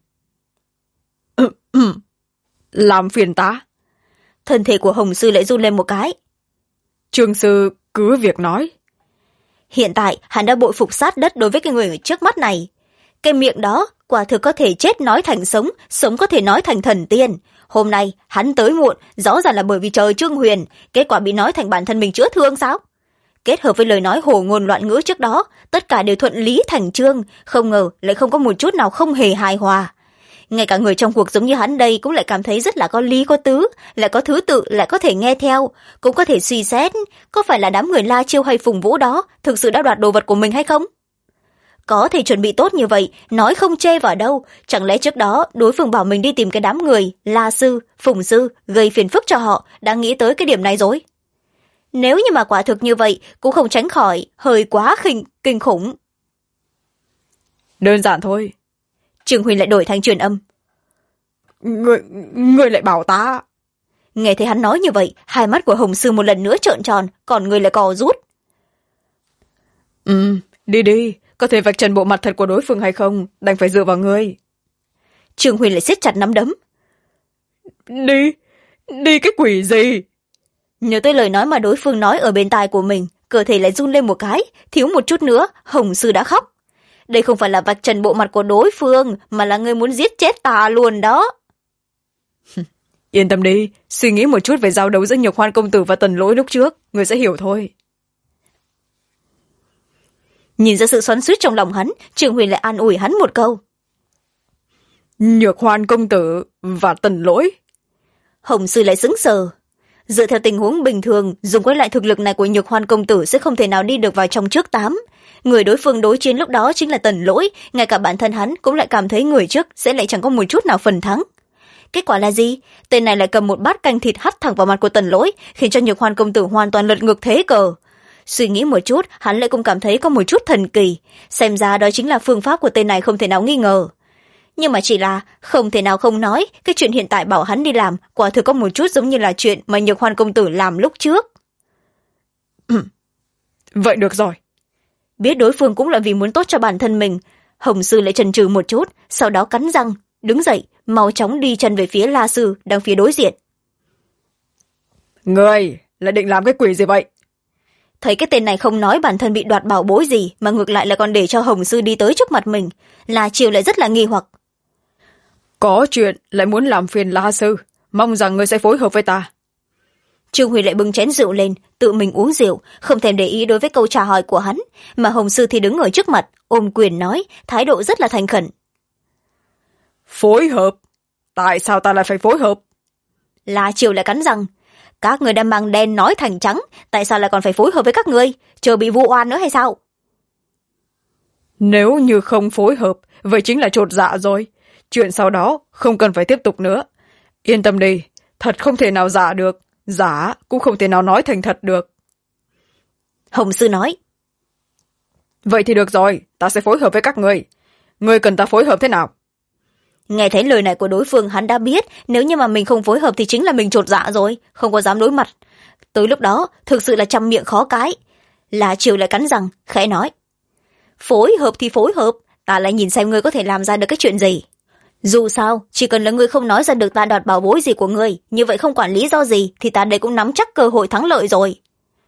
Làm phiền ta? Thân thể của Hồng Sư lại run lên một cái. Trương Sư cứ việc nói. Hiện tại, hắn đã bội phục sát đất đối với cái người trước mắt này. Cái miệng đó, quả thực có thể chết nói thành sống, sống có thể nói thành thần tiên. Hôm nay, hắn tới muộn, rõ ràng là bởi vì trời Trương Huyền, kết quả bị nói thành bản thân mình chữa thương sao? Kết hợp với lời nói hồ ngôn loạn ngữ trước đó, tất cả đều thuận lý thành chương, không ngờ lại không có một chút nào không hề hài hòa. Ngay cả người trong cuộc giống như hắn đây cũng lại cảm thấy rất là có lý có tứ, lại có thứ tự, lại có thể nghe theo, cũng có thể suy xét, có phải là đám người La Chiêu hay Phùng Vũ đó thực sự đã đoạt đồ vật của mình hay không? Có thể chuẩn bị tốt như vậy, nói không chê vào đâu, chẳng lẽ trước đó đối phương bảo mình đi tìm cái đám người La Sư, Phùng Sư, gây phiền phức cho họ, đã nghĩ tới cái điểm này rồi? Nếu như mà quả thực như vậy, cũng không tránh khỏi hơi quá kinh khủng. Đơn giản thôi. Trương Huỳnh lại đổi thành truyền âm. Người lại bảo ta. Nghe thấy hắn nói như vậy, hai mắt của Hồng Sư một lần nữa trợn tròn, còn người lại cò rút. Đi đi, có thể vạch trần bộ mặt thật của đối phương hay không, đành phải dựa vào ngươi. Trương Huỳnh lại siết chặt nắm đấm. Đi cái quỷ gì? Nhớ tới lời nói mà đối phương nói ở bên tai của mình, cơ thể lại run lên một cái, thiếu một chút nữa, Hồng Sư đã khóc. Đây không phải là vạch trần bộ mặt của đối phương, mà là người muốn giết chết ta luôn đó. Yên tâm đi, suy nghĩ một chút về giao đấu giữa Nhược Hoan công tử và Tần Lỗi lúc trước, người sẽ hiểu thôi. Nhìn ra sự xoắn xuýt trong lòng hắn, Trương Huyền lại an ủi hắn một câu. Nhược Hoan công tử và Tần Lỗi. Hồng Sư lại sững sờ. Dựa theo tình huống bình thường, dùng với lại thực lực này của Nhược Hoan công tử sẽ không thể nào đi được vào trong trước 8. Người đối phương đối chiến lúc đó chính là Tần Lỗi, ngay cả bản thân hắn cũng lại cảm thấy người trước sẽ lại chẳng có một chút nào phần thắng. Kết quả là gì? Tên này lại cầm một bát canh thịt hắt thẳng vào mặt của Tần Lỗi, khiến cho Nhược Hoan công tử hoàn toàn lật ngược thế cờ. Suy nghĩ một chút, hắn lại cũng cảm thấy có một chút thần kỳ, xem ra đó chính là phương pháp của tên này không thể nào nghi ngờ. Nhưng mà chỉ là không thể nào không nói, cái chuyện hiện tại bảo hắn đi làm quả thực có một chút giống như là chuyện mà Nhược Hoan công tử làm lúc trước. Vậy được rồi. Biết đối phương cũng là vì muốn tốt cho bản thân mình, Hồng Sư lại chần chừ một chút, sau đó cắn răng đứng dậy, mau chóng đi chân về phía La Sư đang phía đối diện. Người là định làm cái quỷ gì vậy? Thấy cái tên này không nói bản thân bị đoạt bảo bối gì, mà ngược lại là còn để cho Hồng Sư đi tới trước mặt mình, La Triều lại rất là nghi hoặc. Có chuyện lại muốn làm phiền La Sư, mong rằng ngươi sẽ phối hợp với ta. Trương Huy lại bưng chén rượu lên, tự mình uống rượu, không thèm để ý đối với câu trả hỏi của hắn, mà Hồng Sư thì đứng ở trước mặt, ôm quyền nói, thái độ rất là thành khẩn. Phối hợp? Tại sao ta lại phải phối hợp? La Triều lại cắn răng, các người đang mang đen nói thành trắng, tại sao lại còn phải phối hợp với các ngươi, chờ bị vu oan nữa hay sao? Nếu như không phối hợp, vậy chính là chột dạ rồi. Chuyện sau đó không cần phải tiếp tục nữa. Yên tâm đi, thật không thể nào giả được, giả cũng không thể nào nói thành thật được. Hồng Sư nói. Vậy thì được rồi, ta sẽ phối hợp với các ngươi. Ngươi cần ta phối hợp thế nào? Nghe thấy lời này của đối phương, hắn đã biết nếu như mà mình không phối hợp thì chính là mình chột dạ rồi, không có dám đối mặt. Tới lúc đó thực sự là trăm miệng khó cái. La Triều lại cắn răng khẽ nói, phối hợp thì phối hợp, ta lại nhìn xem ngươi có thể làm ra được cái chuyện gì. Dù sao chỉ cần là ngươi không nói ra được ta đoạt bảo bối gì của ngươi, như vậy không quản lý do gì thì ta đây cũng nắm chắc cơ hội thắng lợi rồi.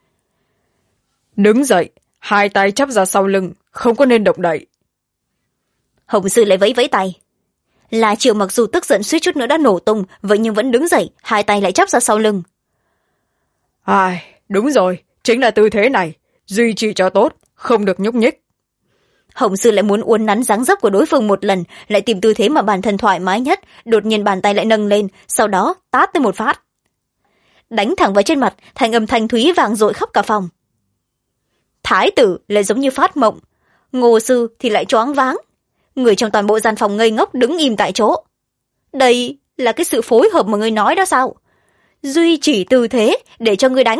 Đứng dậy, hai tay chắp ra sau lưng, không có nên động đậy. Hồng Sư lại vẫy vẫy tay. La Triều mặc dù tức giận suýt chút nữa đã nổ tung, vậy nhưng vẫn đứng dậy, hai tay lại chắp ra sau lưng. Ai, đúng rồi, chính là tư thế này, duy trì cho tốt, không được nhúc nhích. Hồng Sư lại muốn uốn nắn dáng dấp của đối phương một lần, lại tìm tư thế mà bản thân thoải mái nhất, đột nhiên bàn tay lại nâng lên, sau đó tát tới một phát. Đánh thẳng vào trên mặt, thành âm thanh thúy vang dội khắp cả phòng. Thái tử lại giống như phát mộng, Ngô Sư thì lại choáng váng. Người trong toàn bộ gian phòng ngây ngốc đứng im tại chỗ. Đây là cái sự phối hợp mà ngươi nói đó sao? Duy trì tư thế để cho ngươi đánh.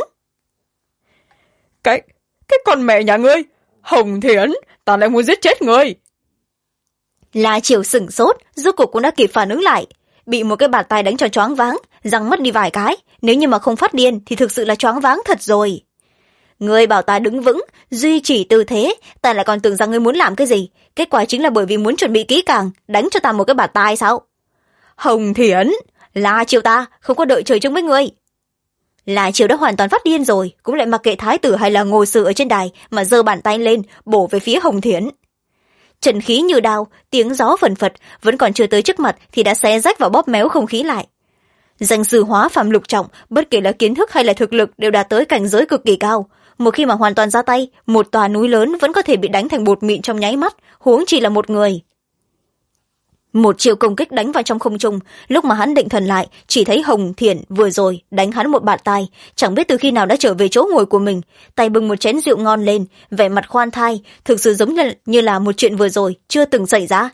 Cái con mẹ nhà ngươi, Hồng Thiến, ta lại muốn giết chết ngươi. La Triều sửng sốt, rốt cuộc cũng đã kịp phản ứng lại, bị một cái bàn tay đánh cho choáng váng, răng mất đi vài cái, nếu như mà không phát điên thì thực sự là choáng váng thật rồi. Ngươi bảo ta đứng vững, duy trì tư thế, ta lại còn tưởng rằng ngươi muốn làm cái gì, kết quả chính là bởi vì muốn chuẩn bị kỹ càng, đánh cho ta một cái bàn tay sao? Hồng Thiến, La Triều ta không có đợi trời chung với ngươi. La Triều đã hoàn toàn phát điên rồi, cũng lại mặc kệ thái tử hay là Ngô Sư ở trên đài mà giơ bàn tay lên bổ về phía Hồng Thiến. Trần khí như đao, tiếng gió phần phật, vẫn còn chưa tới trước mặt thì đã xé rách và bóp méo không khí lại. Danh sư hóa phàm lục trọng, bất kể là kiến thức hay là thực lực đều đạt tới cảnh giới cực kỳ cao. Một khi mà hoàn toàn ra tay, một tòa núi lớn vẫn có thể bị đánh thành bột mịn trong nháy mắt, huống chỉ là một người. Một chiều công kích đánh vào trong không trung, lúc mà hắn định thần lại, chỉ thấy Hồng Thiển vừa rồi đánh hắn một bạt tai, chẳng biết từ khi nào đã trở về chỗ ngồi của mình, tay bưng một chén rượu ngon lên, vẻ mặt khoan thai, thực sự giống như là một chuyện vừa rồi chưa từng xảy ra.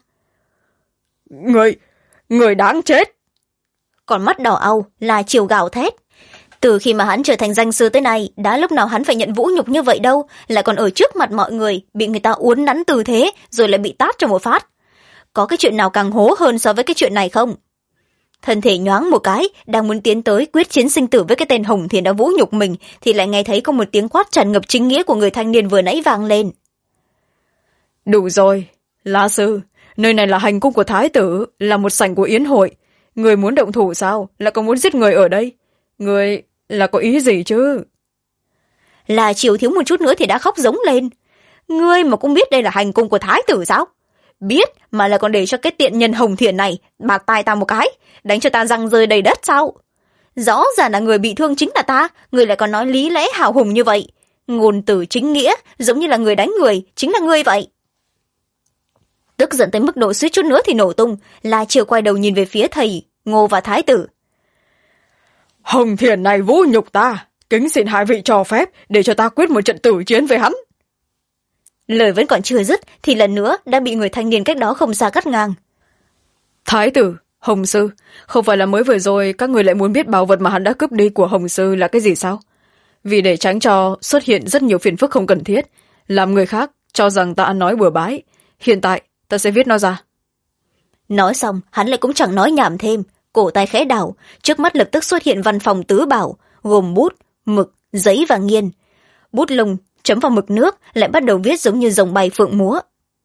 Người đáng chết. Còn mắt đỏ au là chiều gào thét. Từ khi mà hắn trở thành danh sư tới nay, đã lúc nào hắn phải nhận vũ nhục như vậy đâu, lại còn ở trước mặt mọi người bị người ta uốn nắn tư thế rồi lại bị tát cho một phát. Có cái chuyện nào càng hố hơn so với cái chuyện này không? Thân thể nhoáng một cái, đang muốn tiến tới quyết chiến sinh tử với cái tên Hồng Thiền đã vũ nhục mình, thì lại nghe thấy có một tiếng quát tràn ngập chính nghĩa của người thanh niên vừa nãy vang lên. Đủ rồi, La Sư, nơi này là hành cung của thái tử, là một sảnh của yến hội. Người muốn động thủ sao? Là còn muốn giết người ở đây? Người là có ý gì chứ? Là Triều thiếu một chút nữa thì đã khóc giống lên. Ngươi mà cũng biết đây là hành cung của thái tử sao? Biết mà là còn để cho cái tiện nhân Hồng Thiền này bạt tai ta một cái, đánh cho ta răng rơi đầy đất sao? Rõ ràng là người bị thương chính là ta, người lại còn nói lý lẽ hào hùng như vậy. Ngôn từ chính nghĩa, giống như là người đánh người, chính là ngươi vậy. tức giận tới mức độ suýt chút nữa thì nổ tung, La Chiêu quay đầu nhìn về phía thầy Ngô và thái tử. Hồng Thiền này vũ nhục ta, kính xin hai vị cho phép để cho ta quyết một trận tử chiến với hắn. Lời vẫn còn chưa dứt thì lần nữa đã bị người thanh niên cách đó không xa cắt ngang. Thái tử, Hồng sư, không phải là mới vừa rồi các người lại muốn biết bảo vật mà hắn đã cướp đi của Hồng sư là cái gì sao? Vì để tránh cho xuất hiện rất nhiều phiền phức không cần thiết, làm người khác cho rằng ta ăn nói bừa bãi, hiện tại ta sẽ viết nó ra. Nói xong hắn lại cũng chẳng nói nhảm thêm, cổ tay khẽ đảo, trước mắt lập tức xuất hiện văn phòng tứ bảo, gồm bút, mực, giấy và nghiên. Bút lông chấm vào mực nước lại bắt đầu viết giống như rồng bay phượng múa.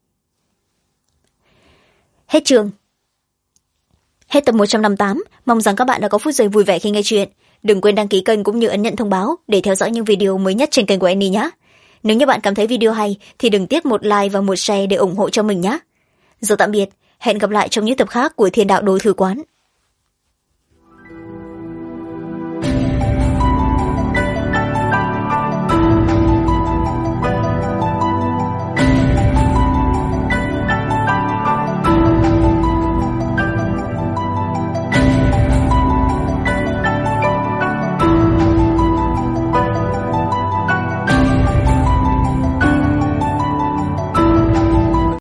Hết chương. Hết tập 158, mong rằng các bạn đã có phút giây vui vẻ khi nghe chuyện. Đừng quên đăng ký kênh cũng như ấn nhận thông báo để theo dõi những video mới nhất trên kênh của Annie nhé. Nếu như bạn cảm thấy video hay thì đừng tiếc một like và một share để ủng hộ cho mình nhé. Giờ tạm biệt, hẹn gặp lại trong những tập khác của Thiên Đạo Đô Thư Quán.